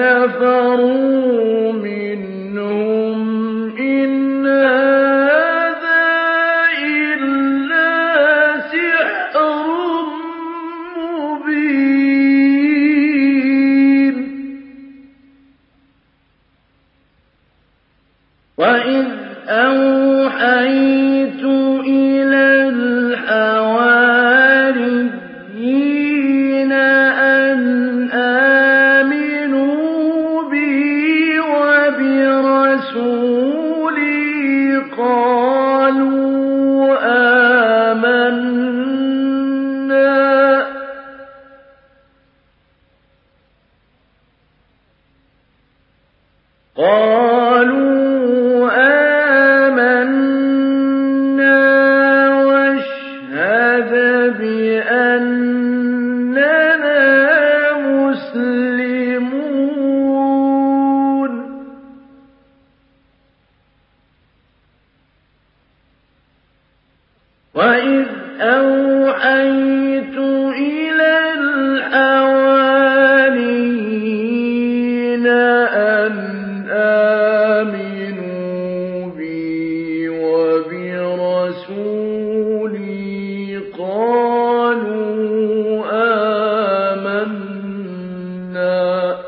كفروا منهم إن هذا إلا سحر مبين وإذ أوحيت إلى الحواريين أن آمنوا بي وبرسولي قالوا آمنا قالوا وإذ أوحيت إلى الحواريين أن آمنوا بي وبرسولي قالوا آمنا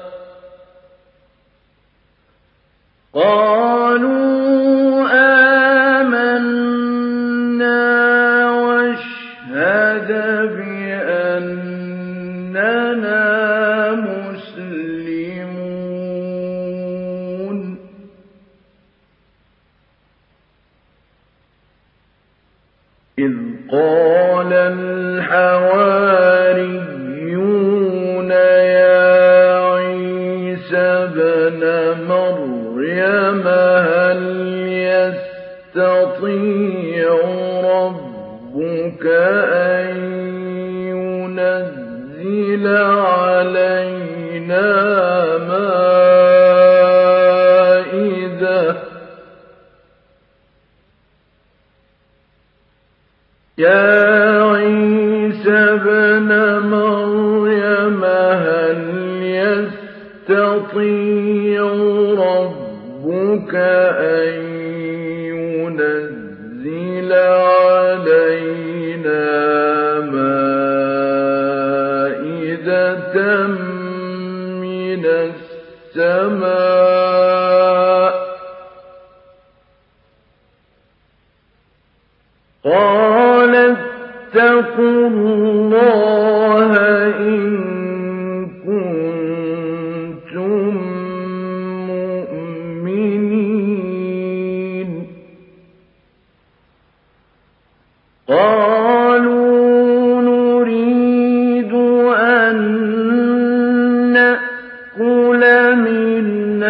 قالوا بأننا مسلمون إذ قال الحواريون يا عيسى ابن مريم هل يستطيع ربك أن ينزل علينا مائدة يا عيسى ابن مريم هل يستطيع ربك أن ينزل علينا مائدة من السماء قال اتقوا الله إن كنتم مؤمنين قالوا نريد أن نأكل منها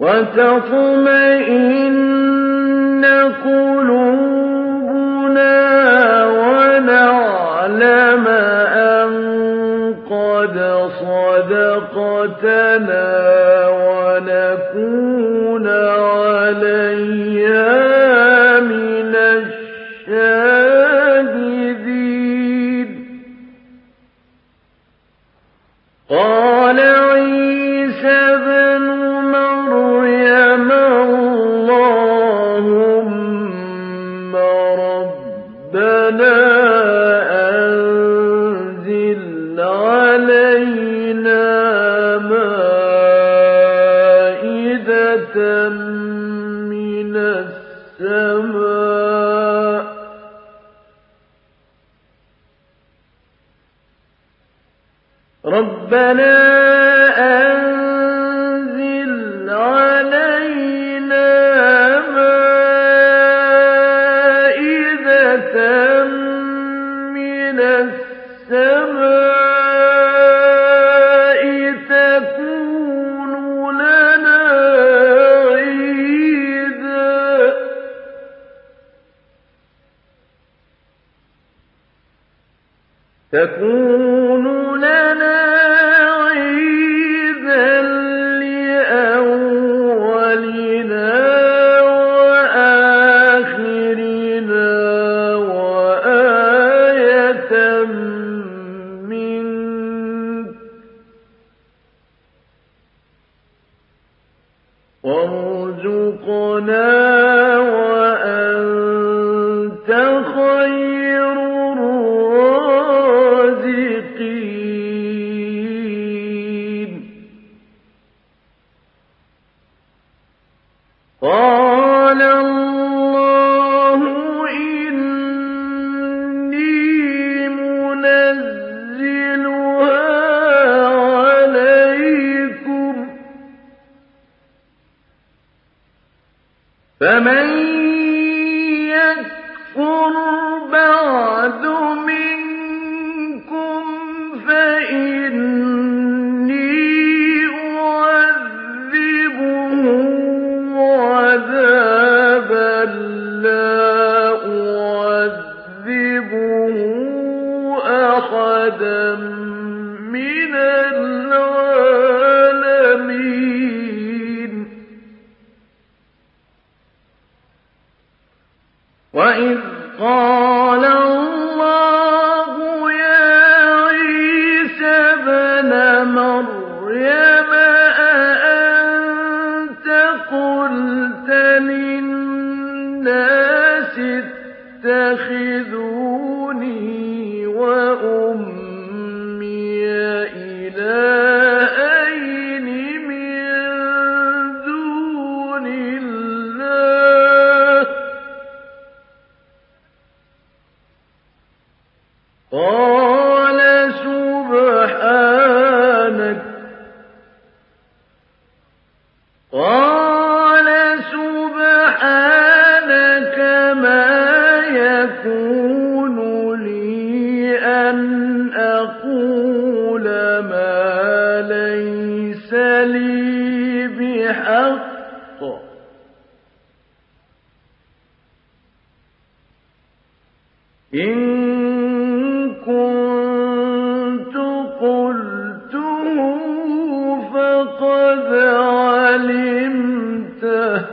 وتطمئن قلوبنا ونعلم أن قد صدقتنا ونكون عليها من الشاهدين. قال عيسى ابن مريم اللهم ربنا أنزل علينا مائدة من السماء ربنا أنزل علينا مائدة من السماء تكون لنا عيدا تكون لنا عيدا لأولنا وآخرنا وآية منك وارزقنا وأنت خير الرازقين. قال الله إني منزلها عليكم فمن يكفر بعد منكم فإني أعذبه عذابا لا أعذبه أحدا من العالمين. وإذ قال الله يا عيسى ابن مريم أأنت قلت للناس اتخذوني وأمي إلهين من دون الله قال سبحانك قال سبحانك ما يكون لي أن أقول ما ليس لي بحق إن كنت قلته فقد علمته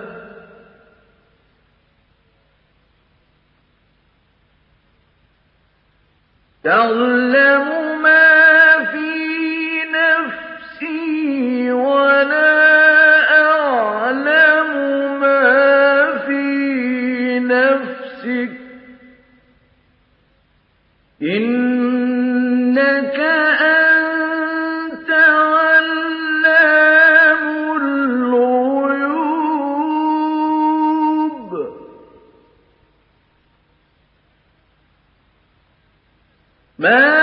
تعلم ما في نفسي ولا أعلم ما في نفسك إنك أنت علام الغيوب. ما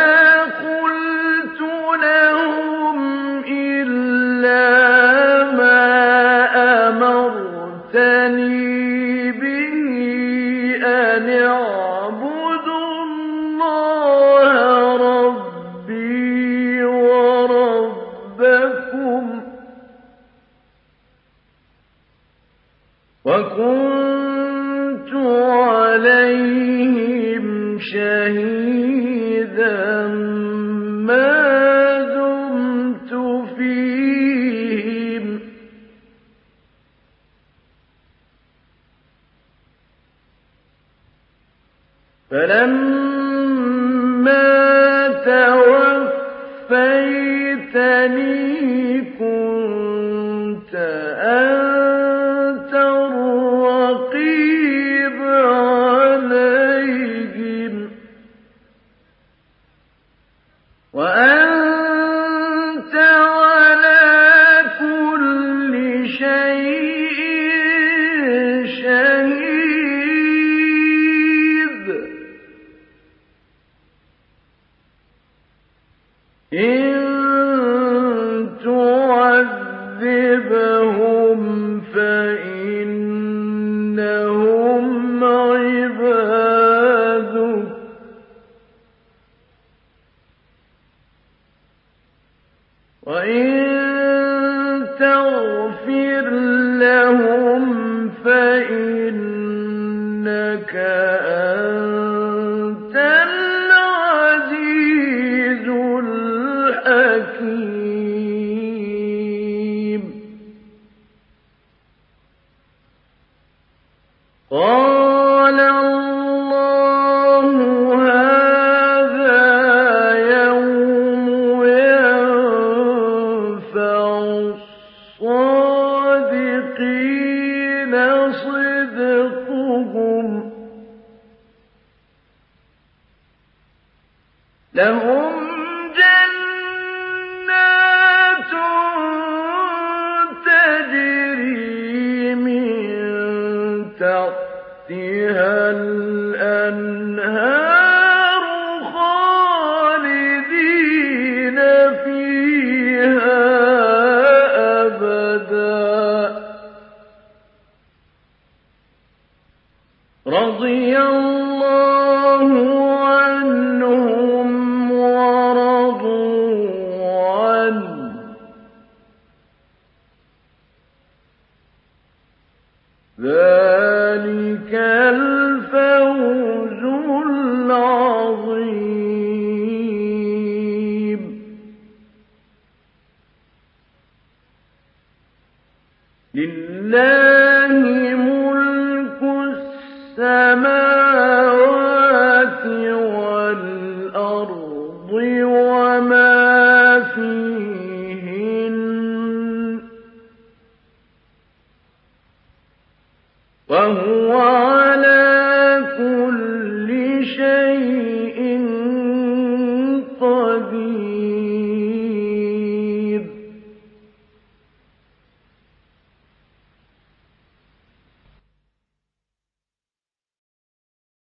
وَكُنتُ عَلَيْهِمْ شَهِيدًا مَا دُمْتُ فِيهِمْ ۖ فَلَمَّا تَوَفَّيْتَنِي كُنتَ أَنتَ الرَّقِيبَ عَلَيْهِمْ ۚ وَأَنتَ عَلَىٰ كُلِّ شَيْءٍ شَهِيدٌ. إِن تُعَذِّبْهُمْ فَإِنَّهُمْ عِبَادُكَ ۖ وَإِن تَغْفِرْ لَهُمْ فَإِنَّكَ أَنتَ الْعَزِيزُ الْحَكِيمُ.